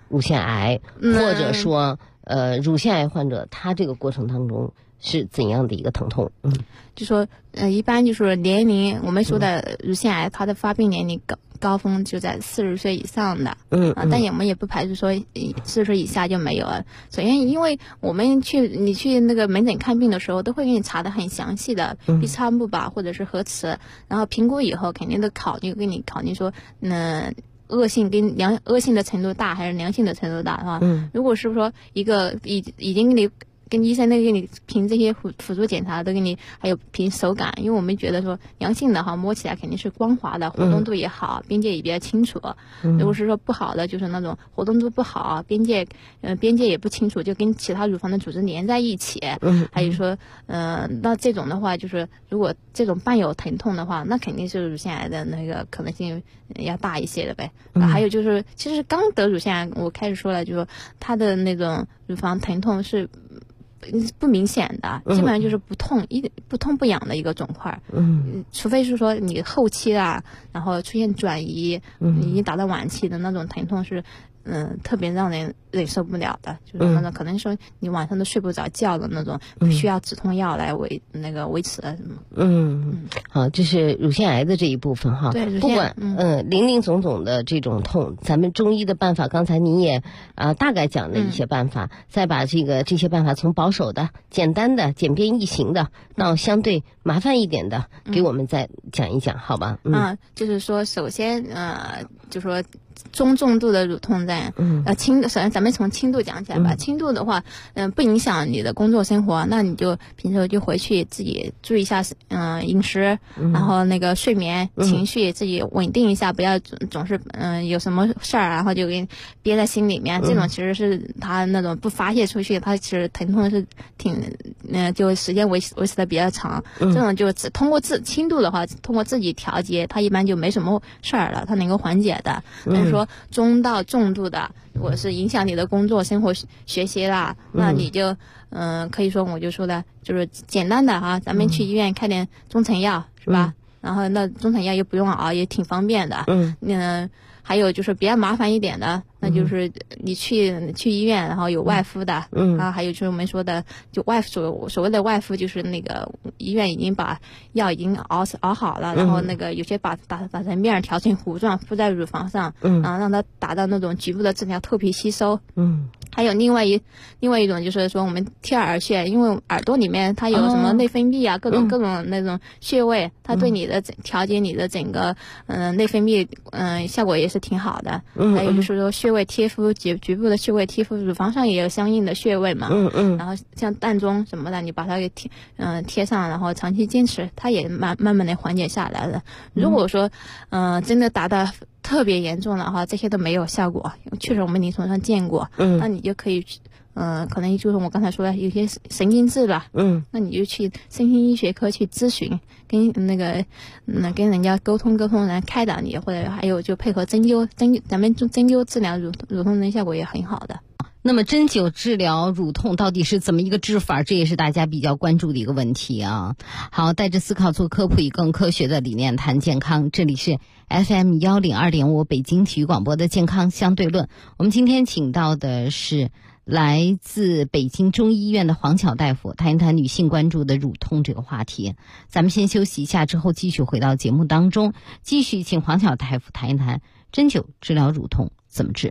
乳腺癌，或者说乳腺癌患者他这个过程当中是怎样的一个疼痛？ 就说一般就是年龄，我们说的乳腺癌，它的发病年龄高峰就在40岁以上的，但我们也不排除说40岁以下就没有了。首先，因为我们你去那个门诊看病的时候，都会给你查的很详细的，B 超钼吧或者是核磁，然后评估以后肯定都给你考虑说，恶性的程度大还是良性的程度大，是吧？如果是说一个已经跟医生给你凭这些辅助检查都给你，还有凭手感，因为我们觉得说良性的摸起来肯定是光滑的，活动度也好，边界也比较清楚。如果是说不好的，就是那种活动度不好，边界也不清楚，就跟其他乳房的组织连在一起。还有说那这种的话，就是如果这种伴有疼痛的话，那肯定是乳腺癌的那个可能性要大一些的呗。还有就是其实刚得乳腺癌，我开始说了，就是说它的那种乳房疼痛是不明显的，基本上就是不痛不痒的一个肿块。除非是说你后期然后出现转移，已经达到晚期的那种疼痛是特别让人忍受不了的，就是那种可能说你晚上都睡不着觉的那种，需要止痛药来维持什么。 好，这是乳腺癌的这一部分哈。 对， 不管林林总总的这种痛，咱们中医的办法，刚才你也大概讲了一些办法，再把这些办法从保守的、简单的、简便易行的到相对麻烦一点的，给我们再讲一讲，好吧？ 就是说，首先就说中重度的乳痛症，首先咱们从轻度讲起来吧。轻度的话，不影响你的工作生活，那你就平时就回去自己注意一下，饮食，然后那个睡眠、情绪自己稳定一下，不要总是有什么事儿然后就给憋在心里面。这种其实是他那种不发泄出去，他其实疼痛是就时间维持的比较长。这种就通过轻度的话，通过自己调节，他一般就没什么事儿了，他能够缓解的。但是说中到重度的，如果是影响你的工作、生活、学习啦，那你就可以说我就说的，就是简单的咱们去医院开点中成药，是吧？然后那中成药又不用熬，也挺方便的。还有就是比较麻烦一点的，那就是你去医院，然后有外敷的，然后还有就是我们说的就所谓的外敷，就是那个医院已经把药已经熬好了，然后那个有些打成面调成糊状敷在乳房上，然后让它达到那种局部的治疗透皮吸收。还有另外一种就是说我们贴耳穴，因为耳朵里面它有什么内分泌各种那种穴位，它对你的调节你的整个内分泌效果也是挺好的。还有就是说穴位贴敷，局部的穴位贴敷，乳房上也有相应的穴位嘛。然后像膻中什么的，你把它给贴上，然后长期坚持，它也慢慢的缓解下来了。如果说真的达到特别严重的话，这些都没有效果，确实我们临床上见过。那你就可以可能就是我刚才说的有些神经质了，那你就去身心医学科去咨询，跟跟人家沟通，然后开导你，或者还有就配合针灸，咱们针灸治疗乳痛症效果也很好的。 那么针灸治疗乳痛到底是怎么一个治法？这也是大家比较关注的一个问题啊。好，带着思考做科普，以更科学的理念谈健康。这里是 FM 102.5北京体育广播的健康相对论。我们今天请到的是来自北京中医医院的黄巧大夫，谈一谈女性关注的乳痛这个话题。咱们先休息一下，之后继续回到节目当中，继续请黄巧大夫谈一谈针灸治疗乳痛怎么治。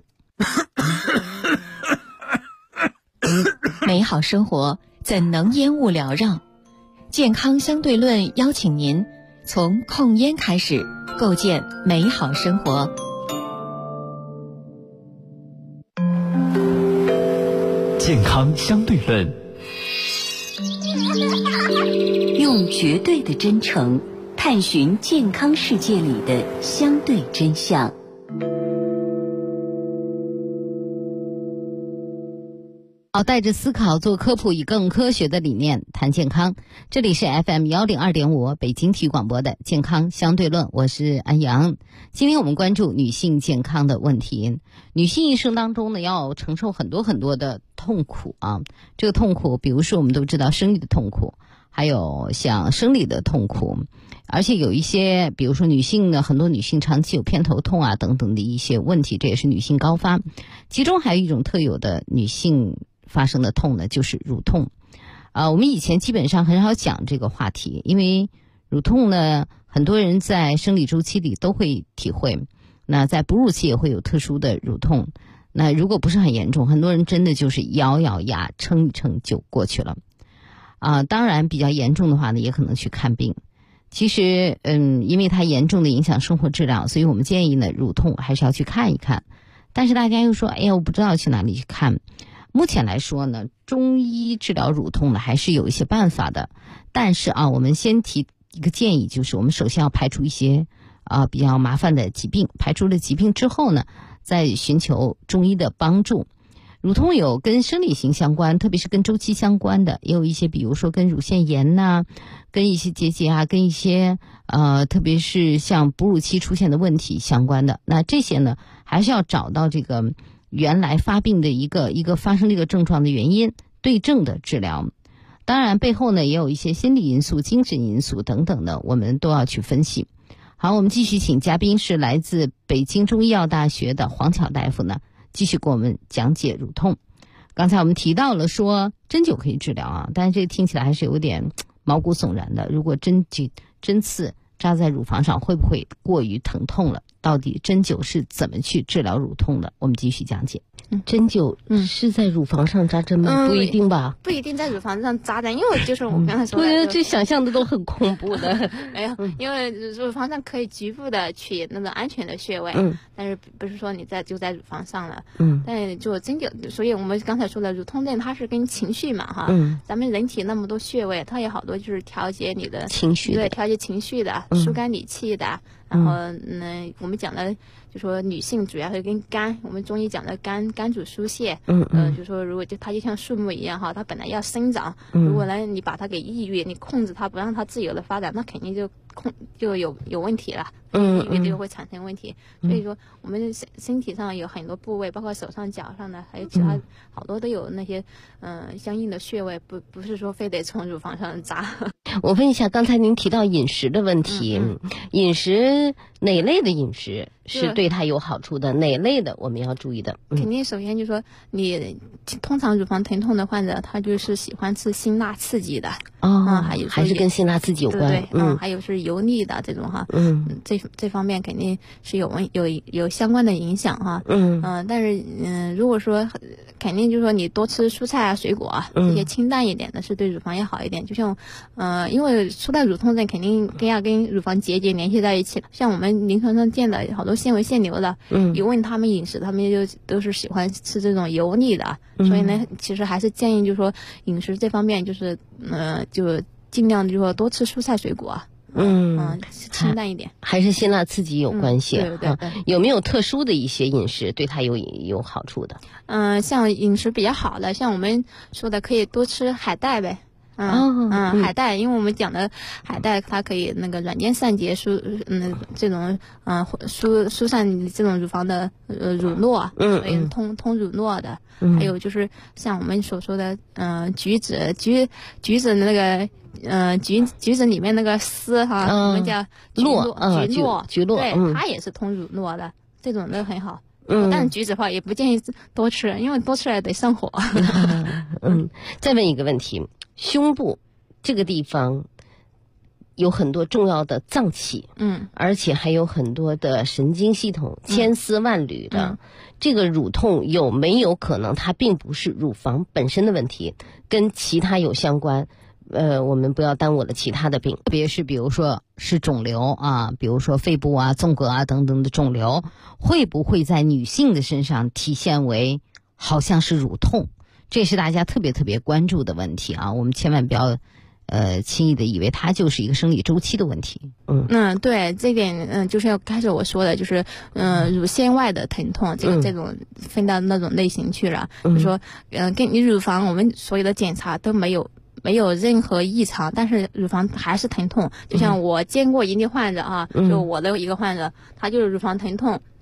美好生活怎能烟雾缭绕？健康相对论邀请您从控烟开始，构建美好生活。 健康相对论， 用绝对的真诚探寻健康世界里的相对真相。 好，带着思考做科普，以更科学的理念谈健康。这里是 FM 102.5北京体育广播的健康相对论，我是安阳。今天我们关注女性健康的问题。女性一生当中呢，要承受很多的痛苦啊。这个痛苦，比如说我们都知道生育的痛苦， 还有像生理的痛苦，而且有一些比如说女性呢，很多女性长期有偏头痛啊等等的一些问题，这也是女性高发。其中还有一种特有的女性发生的痛呢，就是乳痛。我们以前基本上很少讲这个话题，因为乳痛呢，很多人在生理周期里都会体会，那在哺乳期也会有特殊的乳痛。那如果不是很严重，很多人真的就是咬咬牙撑一撑就过去了。当然比较严重的话呢，也可能去看病。其实因为它严重的影响生活质量，所以我们建议呢，乳痛还是要去看一看。但是大家又说，哎呀，我不知道去哪里去看。目前来说呢，中医治疗乳痛呢还是有一些办法的。但是我们先提一个建议，就是我们首先要排除一些比较麻烦的疾病，排除了疾病之后呢，再寻求中医的帮助。乳痛有跟生理型相关，特别是跟周期相关的，也有一些比如说跟乳腺炎呐，跟一些结节啊，跟一些特别是像哺乳期出现的问题相关的。那这些呢，还是要找到这个原来发病的一个发生这个症状的原因，对症的治疗。当然背后呢也有一些心理因素、精神因素等等的，我们都要去分析。好，我们继续请嘉宾是来自北京中医药大学的黄巧大夫呢，继续给我们讲解乳痛。刚才我们提到了说针灸可以治疗但是这个听起来还是有点毛骨悚然的。如果针刺扎在乳房上，会不会过于疼痛了？到底针灸是怎么去治疗乳痛的？我们继续讲解。 针灸是在乳房上扎针吗？不一定吧。 不一定在乳房上扎针，因为就是我刚才说的， 对，这想象的都很恐怖的。 没有，因为乳房上可以局部的取那个安全的穴位，但是不是说你就在乳房上了。但就针灸，所以我们刚才说的乳痛症，它是跟情绪嘛哈。咱们人体那么多穴位，它有好多就是调节你的情绪， 对，调节情绪的，疏肝理气的。然后我们讲的就说女性主要是跟肝，我们中医讲的肝主疏泄。就说如果它就像树木一样哈，它本来要生长，如果呢你把它给抑郁，你控制它不让它自由的发展，那肯定就有问题了。抑郁就会产生问题。所以说我们身体上有很多部位，包括手上脚上的，还有其他好多都有那些相应的穴位，不是说非得从乳房上扎。 我问一下，刚才您提到饮食的问题，饮食哪类的饮食是对它有好处的？哪类的我们要注意的？ 肯定首先就是说，你通常乳房疼痛的患者，他就是喜欢吃辛辣刺激的还是跟辛辣刺激有关。 对，还有是油腻的这种哈，这方面肯定是有相关的影响哈。但是如果说肯定就是说你多吃蔬菜啊、水果啊，这些清淡一点的是对乳房要好一点。就像因为说到乳痛症，肯定要跟乳房结节联系在一起。像我们临床上见的好多纤维腺瘤的，一问他们饮食，他们就都是喜欢吃这种油腻的。所以呢，其实还是建议就是说饮食这方面就是就尽量就是说多吃蔬菜水果。清淡一点， 还是辛辣刺激有关系。 对， 有没有特殊的一些饮食对它有好处的？ 像饮食比较好的，像我们说的可以多吃海带呗。海带，因为我们讲的海带，它可以那个软坚散结这种疏散这种乳房的乳酪，所以通乳酪的。还有就是像我们所说的橘子那个橘子里面那个丝哈，我们叫橘络，对，它也是通乳酪的，这种都很好。但是橘子的话也不建议多吃，因为多吃了得上火。 再问一个问题，胸部这个地方有很多重要的脏器，而且还有很多的神经系统，千丝万缕的。这个乳痛有没有可能它并不是乳房本身的问题，跟其他有相关？我们不要耽误了其他的病， 特别是比如说是肿瘤比如说肺部纵隔等等的肿瘤，会不会在女性的身上体现为好像是乳痛？这是大家特别特别关注的问题我们千万不要轻易的以为它就是一个生理周期的问题。 对，这点就是要开始我说的，就是乳腺外的疼痛，这种分到那种类型去了。就是说跟你乳房我们所有的检查都没有任何异常，但是乳房还是疼痛。就像我见过一例患者就我的一个患者，他就是乳房疼痛，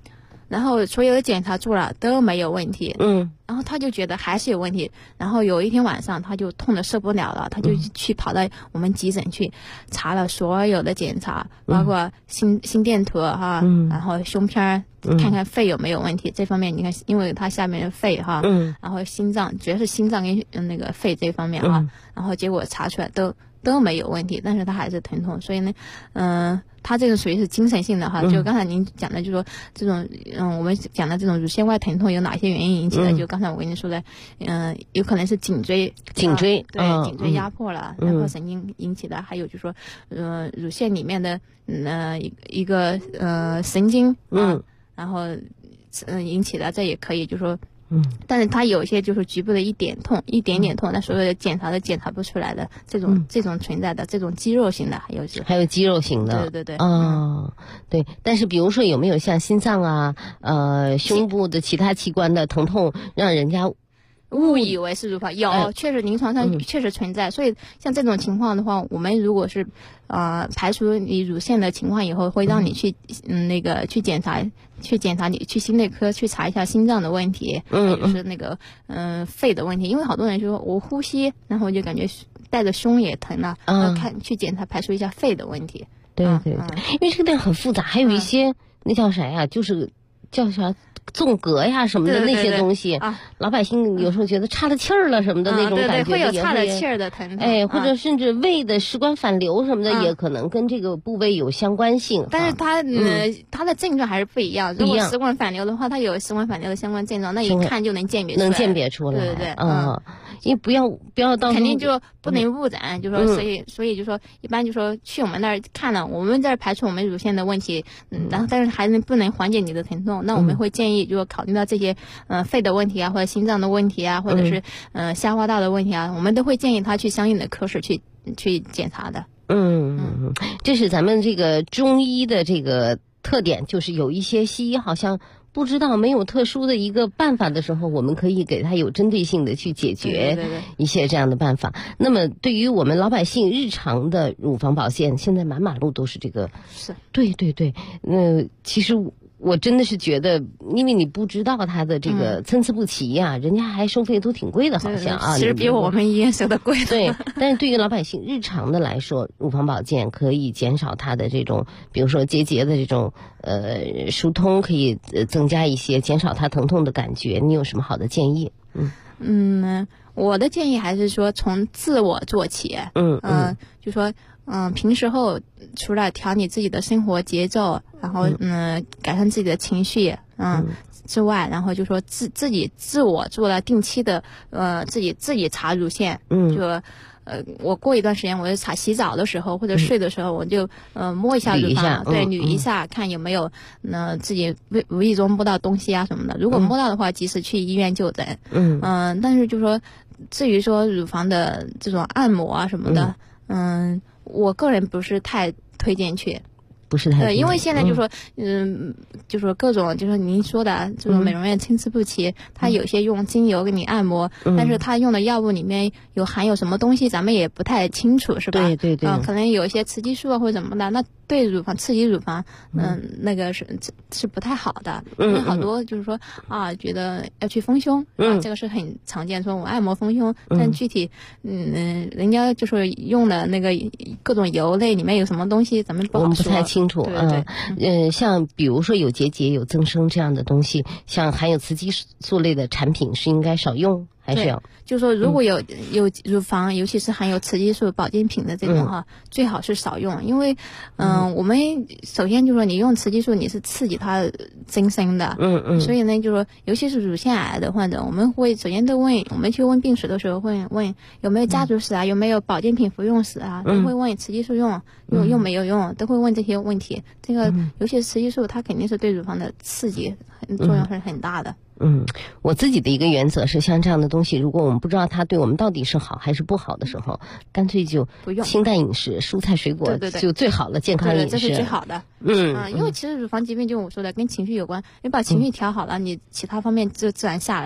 然后所有的检查做了都没有问题，然后他就觉得还是有问题，然后有一天晚上他就痛得受不了了，他就去跑到我们急诊去查了所有的检查，包括心电图哈，然后胸片看看肺有没有问题，这方面你看，因为他下面的肺哈，然后心脏主要是心脏跟那个肺这方面哈，然后结果查出来都没有问题，但是他还是疼痛，所以呢，他这个属于是精神性的哈，就刚才您讲的，就说这种，我们讲的这种乳腺外疼痛有哪些原因引起的？就刚才我跟您说的，有可能是颈椎对，颈椎压迫了，然后神经引起的，还有就是说，乳腺里面的一个神经然后引起的，这也可以，就是说。但是它有一些就是局部的一点点痛，那所有的检查都检查不出来的这种存在的这种肌肉型的，还有肌肉型的， 对， 对。但是比如说有没有像心脏啊、胸部的其他器官的疼痛，让人家误以为是乳房？有，确实临床上确实存在。所以像这种情况的话，我们如果是排除你乳腺的情况以后，会让你去去检查你去心内科去查一下心脏的问题，就是那个肺的问题。因为好多人就说我呼吸，然后我就感觉带着胸也疼了，去检查排除一下肺的问题。 对，因为这个病很复杂，还有一些那叫啥呀，就是叫啥。纵隔呀什么的那些东西，老百姓有时候觉得插了气儿了什么的那种感觉， 会有插了气儿的疼痛， 或者甚至胃的食管反流什么的，也可能跟这个部位有相关性。 但是它的症状还是不一样。如果食管反流的话，它有食管反流的相关症状，那一看就能鉴别出来。对， 因为不要到时候肯定就不能误诊，就说所以就说一般就说去我们那儿看了，我们这儿排除我们乳腺的问题，然后但是还不能缓解你的疼痛，那我们会建议就是考虑到这些肺的问题啊，或者心脏的问题啊，或者是消化道的问题啊，我们都会建议他去相应的科室去检查的。 这是咱们这个中医的这个特点，就是有一些西医好像不知道没有特殊的一个办法的时候，我们可以给他有针对性的去解决一些这样的办法。那么对于我们老百姓日常的乳房保健，现在满马路都是这个，对，其实我真的是觉得，因为你不知道它的这个参差不齐呀，人家还收费都挺贵的，好像啊， 其实比我们医院收的贵。 对，但是对于老百姓日常的来说，乳房保健可以减少它的这种，比如说结节的这种疏通，可以增加一些，减少它疼痛的感觉。你有什么好的建议？ 我的建议还是说从自我做起。就说平时后除了调你自己的生活节奏，然后改善自己的情绪之外，然后就说自己自我做了定期的自己查乳腺，就我过一段时间我就查洗澡的时候或者睡的时候，我就摸一下乳房，对，捋一下看有没有自己无意中摸到东西啊什么的，如果摸到的话及时去医院就诊。但是就说至于说乳房的这种按摩啊什么的，我个人不是太推荐去。对，因为现在就说，就说各种，就说您说的这种美容院参差不齐，它有些用精油给你按摩，但是它用的药物里面含有什么东西，咱们也不太清楚，是吧？ 对， 可能有一些雌激素啊或者怎么的，那对乳房刺激乳房，那个是不太好的。因为好多就是说觉得要去丰胸，这个是很常见，说我按摩丰胸，但具体人家就说用的那个各种油类里面有什么东西，咱们不好说， 我们不太清楚。像比如说有结节、有增生这样的东西，像含有雌激素类的产品是应该少用，还是要？ 就说如果有乳房，尤其是含有雌激素保健品的这种最好是少用，因为我们首先就说你用雌激素，你是刺激它增生的，所以呢就说尤其是乳腺癌的患者，我们会首先都问，我们去问病史的时候会问有没有家族史啊，有没有保健品服用史啊，都会问雌激素用没有用，都会问这些问题。这个尤其是雌激素，它肯定是对乳房的刺激作用是很大的。 我自己的一个原则是，像这样的东西，如果我们不知道它对我们到底是好还是不好的时候，干脆就清淡饮食，蔬菜水果就最好了，健康饮食这是最好的。因为其实乳房疾病就我说的跟情绪有关，你把情绪调好了，你其他方面就自然下来了。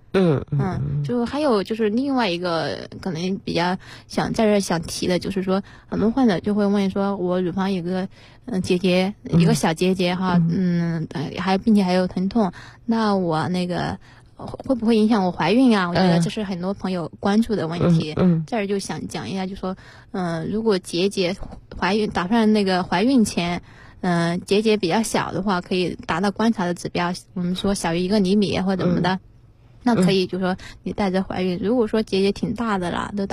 就还有就是另外一个可能比较想提的，就是说很多患者就会问说，我乳房有个结节，一个小结节哈，并且还有疼痛，那我那个会不会影响我怀孕啊？我觉得这是很多朋友关注的问题。这儿就想讲一下，就说如果结节打算那个怀孕前。结节比较小的话，可以达到观察的指标，我们说小于1厘米或者什么的，那可以就说你带着怀孕。如果说结节挺大的了，都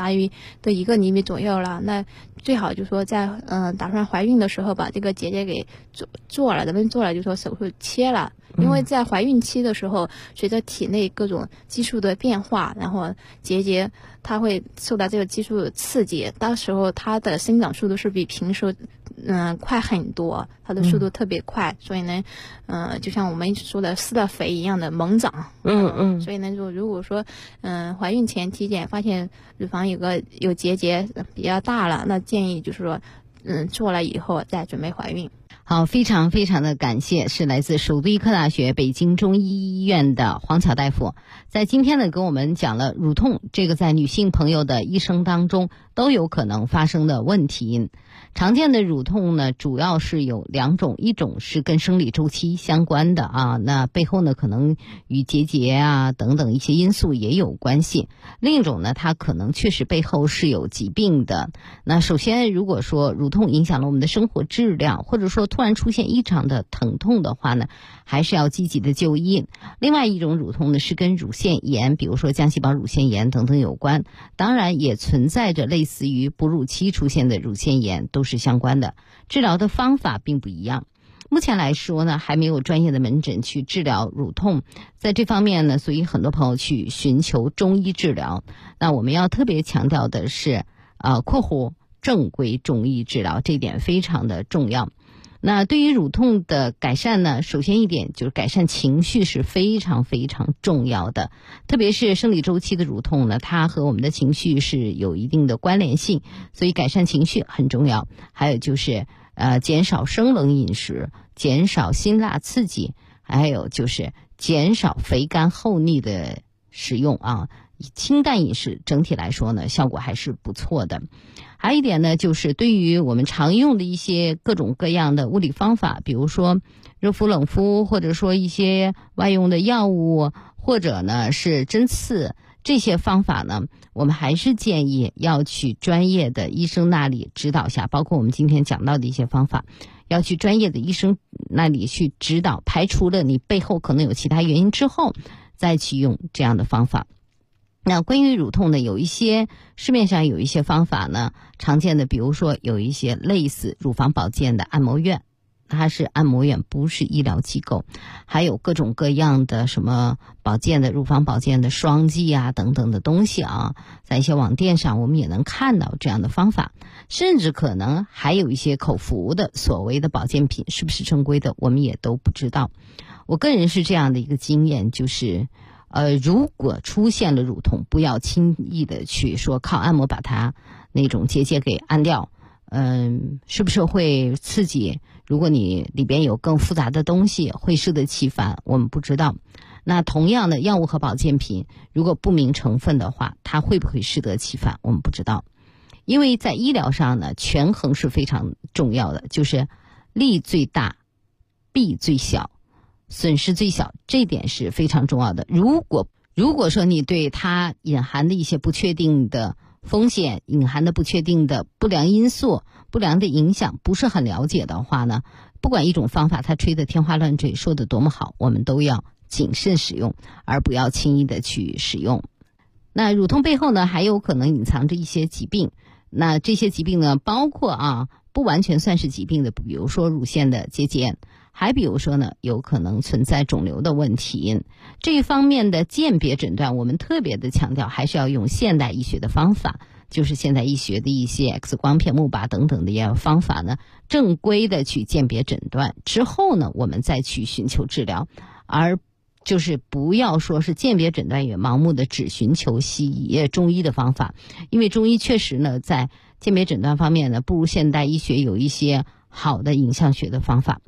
1厘米左右了，那最好就说在打算怀孕的时候把这个结节给做了，咱们做了就说手术切了。因为在怀孕期的时候，随着体内各种激素的变化，然后结节它会受到这个激素的刺激，到时候它的生长速度是比平时快很多，它的速度特别快，所以呢就像我们说的施了肥一样的猛长。所以呢如果说怀孕前体检发现乳房有结节比较大了，那建议就是说做了以后再准备怀孕。 好，非常非常的感谢，是来自首都医科大学北京中医医院的黄巧大夫，在今天呢跟我们讲了乳痛这个在女性朋友的一生当中都有可能发生的问题。常见的乳痛呢主要是有2种，一种是跟生理周期相关的啊，那背后呢可能与结节啊等等一些因素也有关系，另一种呢它可能确实背后是有疾病的。那首先如果说乳痛影响了我们的生活质量，或者说突然出现异常的疼痛的话呢，还是要积极的就医。另外一种乳痛呢是跟乳腺炎，比如说浆细胞乳腺炎等等有关，当然也存在着类似于哺乳期出现的乳腺炎，都是相关的，治疗的方法并不一样。目前来说呢，还没有专业的门诊去治疗乳痛，在这方面呢，所以很多朋友去寻求中医治疗。那我们要特别强调的是括弧正规中医治疗，这一点非常的重要。那对于乳痛的改善呢，首先一点就是改善情绪是非常非常重要的，特别是生理周期的乳痛呢，它和我们的情绪是有一定的关联性，所以改善情绪很重要。还有就是减少生冷饮食，减少辛辣刺激，还有就是减少肥甘厚腻的使用啊。清淡饮食整体来说呢，效果还是不错的。还有一点呢，就是对于我们常用的一些各种各样的物理方法，比如说热敷冷敷，或者说一些外用的药物，或者呢是针刺，这些方法呢，我们还是建议要去专业的医生那里指导下，包括我们今天讲到的一些方法，要去专业的医生那里去指导，排除了你背后可能有其他原因之后，再去用这样的方法。那关于乳痛呢，市面上有一些方法呢，常见的比如说有一些类似乳房保健的按摩院，它是按摩院，不是医疗机构，还有各种各样的什么乳房保健的霜剂啊等等的东西啊，在一些网店上我们也能看到这样的方法，甚至可能还有一些口服的所谓的保健品，是不是正规的我们也都不知道。我个人是这样的一个经验，就是如果出现了乳痛，不要轻易的去说靠按摩把它那种结节给按掉，是不是会刺激？如果你里边有更复杂的东西，会适得其反，我们不知道。那同样的药物和保健品，如果不明成分的话，它会不会适得其反，我们不知道。因为在医疗上呢，权衡是非常重要的，就是利最大，弊最小，损失最小，这点是非常重要的。如果说你对它隐含的一些不确定的风险，隐含的不确定的不良因素、不良的影响不是很了解的话呢，不管一种方法它吹得天花乱坠，说得多么好，我们都要谨慎使用，而不要轻易的去使用。那乳痛背后呢，还有可能隐藏着一些疾病，那这些疾病呢，包括不完全算是疾病的，比如说乳腺的结节，还比如说呢，有可能存在肿瘤的问题。这一方面的鉴别诊断，我们特别的强调，还是要用现代医学的方法，就是现代医学的一些 X 光片、钼靶等等的一些方法呢，正规的去鉴别诊断之后呢，我们再去寻求治疗，而就是不要说是鉴别诊断也盲目的只寻求中医的方法，因为中医确实呢，在鉴别诊断方面呢，不如现代医学有一些好的影像学的方法。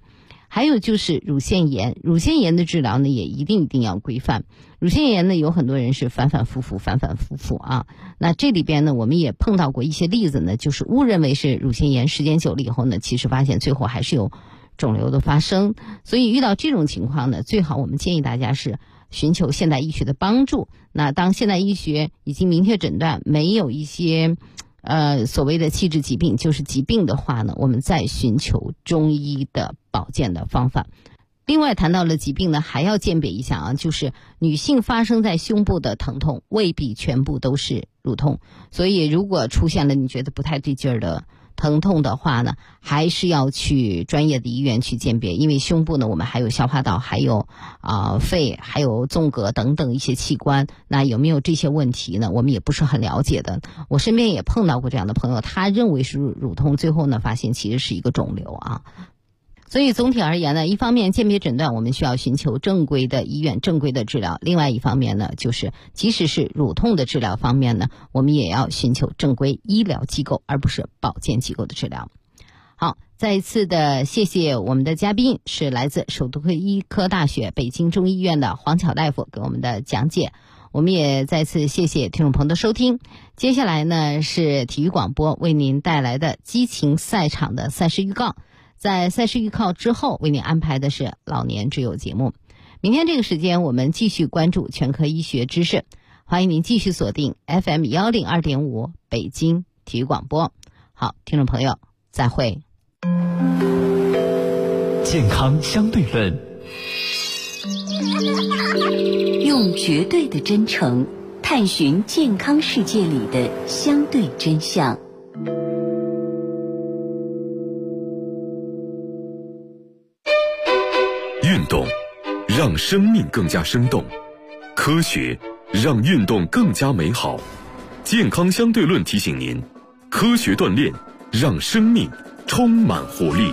还有就是乳腺炎，乳腺炎的治疗呢也一定要规范。乳腺炎呢有很多人是反反复复啊。那这里边呢我们也碰到过一些例子呢，就是误认为是乳腺炎，时间久了以后呢，其实发现最后还是有肿瘤的发生。所以遇到这种情况呢，最好我们建议大家是寻求现代医学的帮助。那当现代医学已经明确诊断没有一些所谓的器质疾病，就是疾病的话呢，我们再寻求中医的保健的方法。另外谈到了疾病呢，还要鉴别一下啊，就是女性发生在胸部的疼痛未必全部都是乳痛，所以如果出现了你觉得不太对劲儿的疼痛的话呢，还是要去专业的医院去鉴别。因为胸部呢我们还有消化道，还有肺，还有纵隔等等一些器官，那有没有这些问题呢，我们也不是很了解的。我身边也碰到过这样的朋友，他认为是乳痛，最后呢发现其实是一个肿瘤啊。所以总体而言呢，一方面鉴别诊断我们需要寻求正规的医院正规的治疗，另外一方面呢，就是即使是乳痛的治疗方面呢，我们也要寻求正规医疗机构而不是保健机构的治疗。好，再一次的谢谢我们的嘉宾，是来自首都医科大学北京中医院的黄巧大夫给我们的讲解。我们也再次谢谢听众朋友的收听。接下来呢是体育广播为您带来的激情赛场的赛事预告。在赛事预告之后，为您安排的是老年之友节目。明天这个时间我们继续关注全科医学知识，欢迎您继续锁定 FM 102.5北京体育广播。好，听众朋友再会。 健康相对论， 用绝对的真诚探寻健康世界里的相对真相。 运动让生命更加生动，科学让运动更加美好。健康相对论提醒您，科学锻炼让生命充满活力。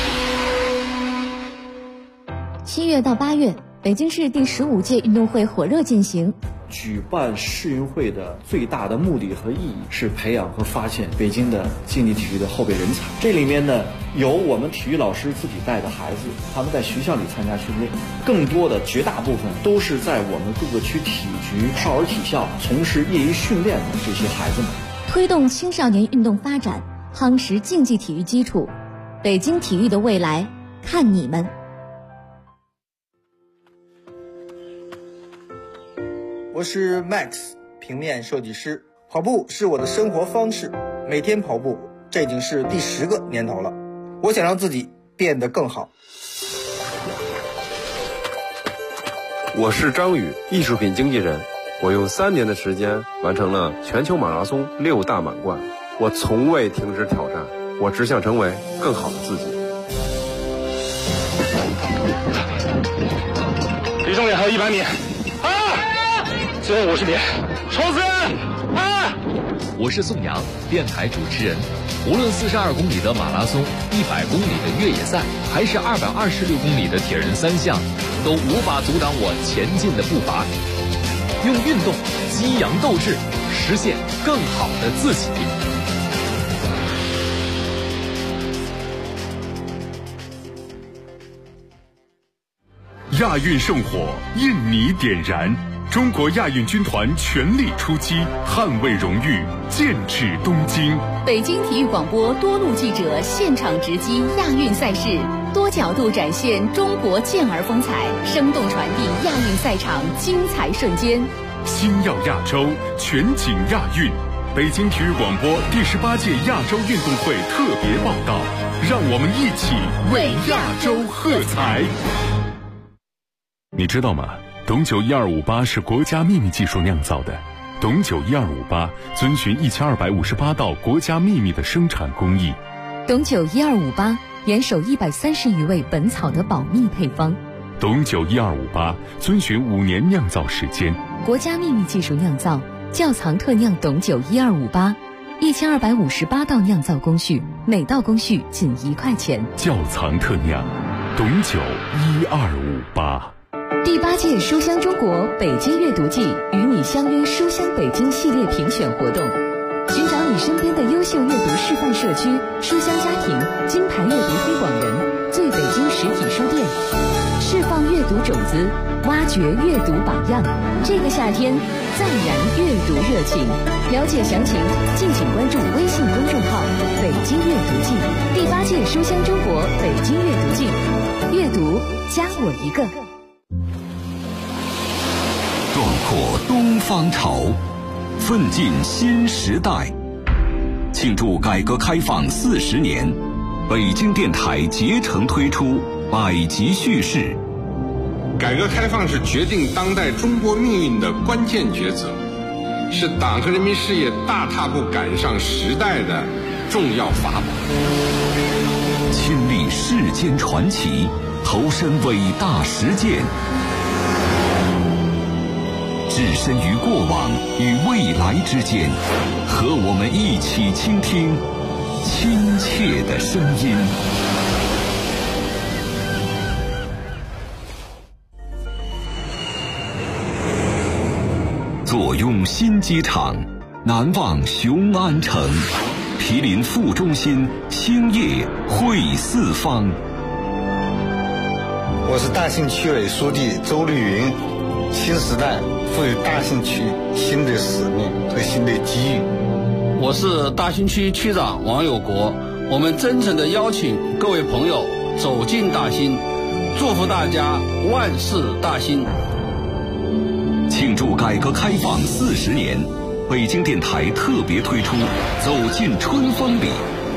7月到8月，北京市第15届运动会火热进行。 举办世运会的最大的目的和意义是培养和发现北京的竞技体育的后备人才。这里面呢，有我们体育老师自己带的孩子，他们在学校里参加训练，更多的绝大部分都是在我们各个区体局、少儿体校从事业余训练的这些孩子们。 推动青少年运动发展，夯实竞技体育基础，北京体育的未来，看你们。 我是 Max 平面设计师，跑步是我的生活方式，每天跑步，这已经是第10个年头了。我想让自己变得更好。 我是张宇，艺术品经纪人，我用3年的时间完成了全球马拉松6大满贯。我从未停止挑战，我只想成为更好的自己。 离终点还有100米。最后50米，冲刺！ 我是宋阳，电台主持人。无论42公里的马拉松、100公里的越野赛，还是226公里的铁人3项，都无法阻挡我前进的步伐。用运动激扬斗志，实现更好的自己。 亚运圣火，印尼点燃。中国亚运军团全力出击，捍卫荣誉，剑指东京。 北京体育广播多路记者现场直击亚运赛事，多角度展现中国健儿风采，生动传递亚运赛场精彩瞬间。 星耀亚洲，全景亚运。北京体育广播第18届亚洲运动会特别报道，让我们一起为亚洲喝彩。你知道吗？董酒1258是国家秘密技术酿造的。董酒1258遵循1258道国家秘密的生产工艺。 董酒1258严守130余味本草的保密配方。 董酒1258遵循5年酿造时间。 国家秘密技术酿造，窖藏特酿董酒1258，1258道酿造工序，每道工序仅1块钱。 窖藏特酿，董酒1258。 第8届书香中国北京阅读季与你相约书香北京系列评选活动，寻找你身边的优秀阅读示范社区、书香家庭、金牌阅读推广人， 最北京实体书店，释放阅读种子，挖掘阅读榜样。这个夏天再燃阅读热情。了解详情，敬请关注微信公众号“北京阅读季”第8届书香中国北京阅读季，阅读加我一个。 壮阔东方潮，奋进新时代。庆祝改革开放40年，北京电台竭诚推出百集叙事。 改革开放是决定当代中国命运的关键决策，是党和人民事业大踏步赶上时代的重要法宝。 亲历世间传奇，投身伟大实践，置身于过往与未来之间，和我们一起倾听亲切的声音。坐拥新机场，难忘雄安城，毗邻副中心，兴业汇四方。 我是大兴区委书记周绿云。新时代赋予大兴区新的使命和新的机遇。 我是大兴区区长王有国。我们真诚地邀请各位朋友走进大兴，祝福大家万事大兴。 庆祝改革开放40年，北京电台特别推出《走进春风里》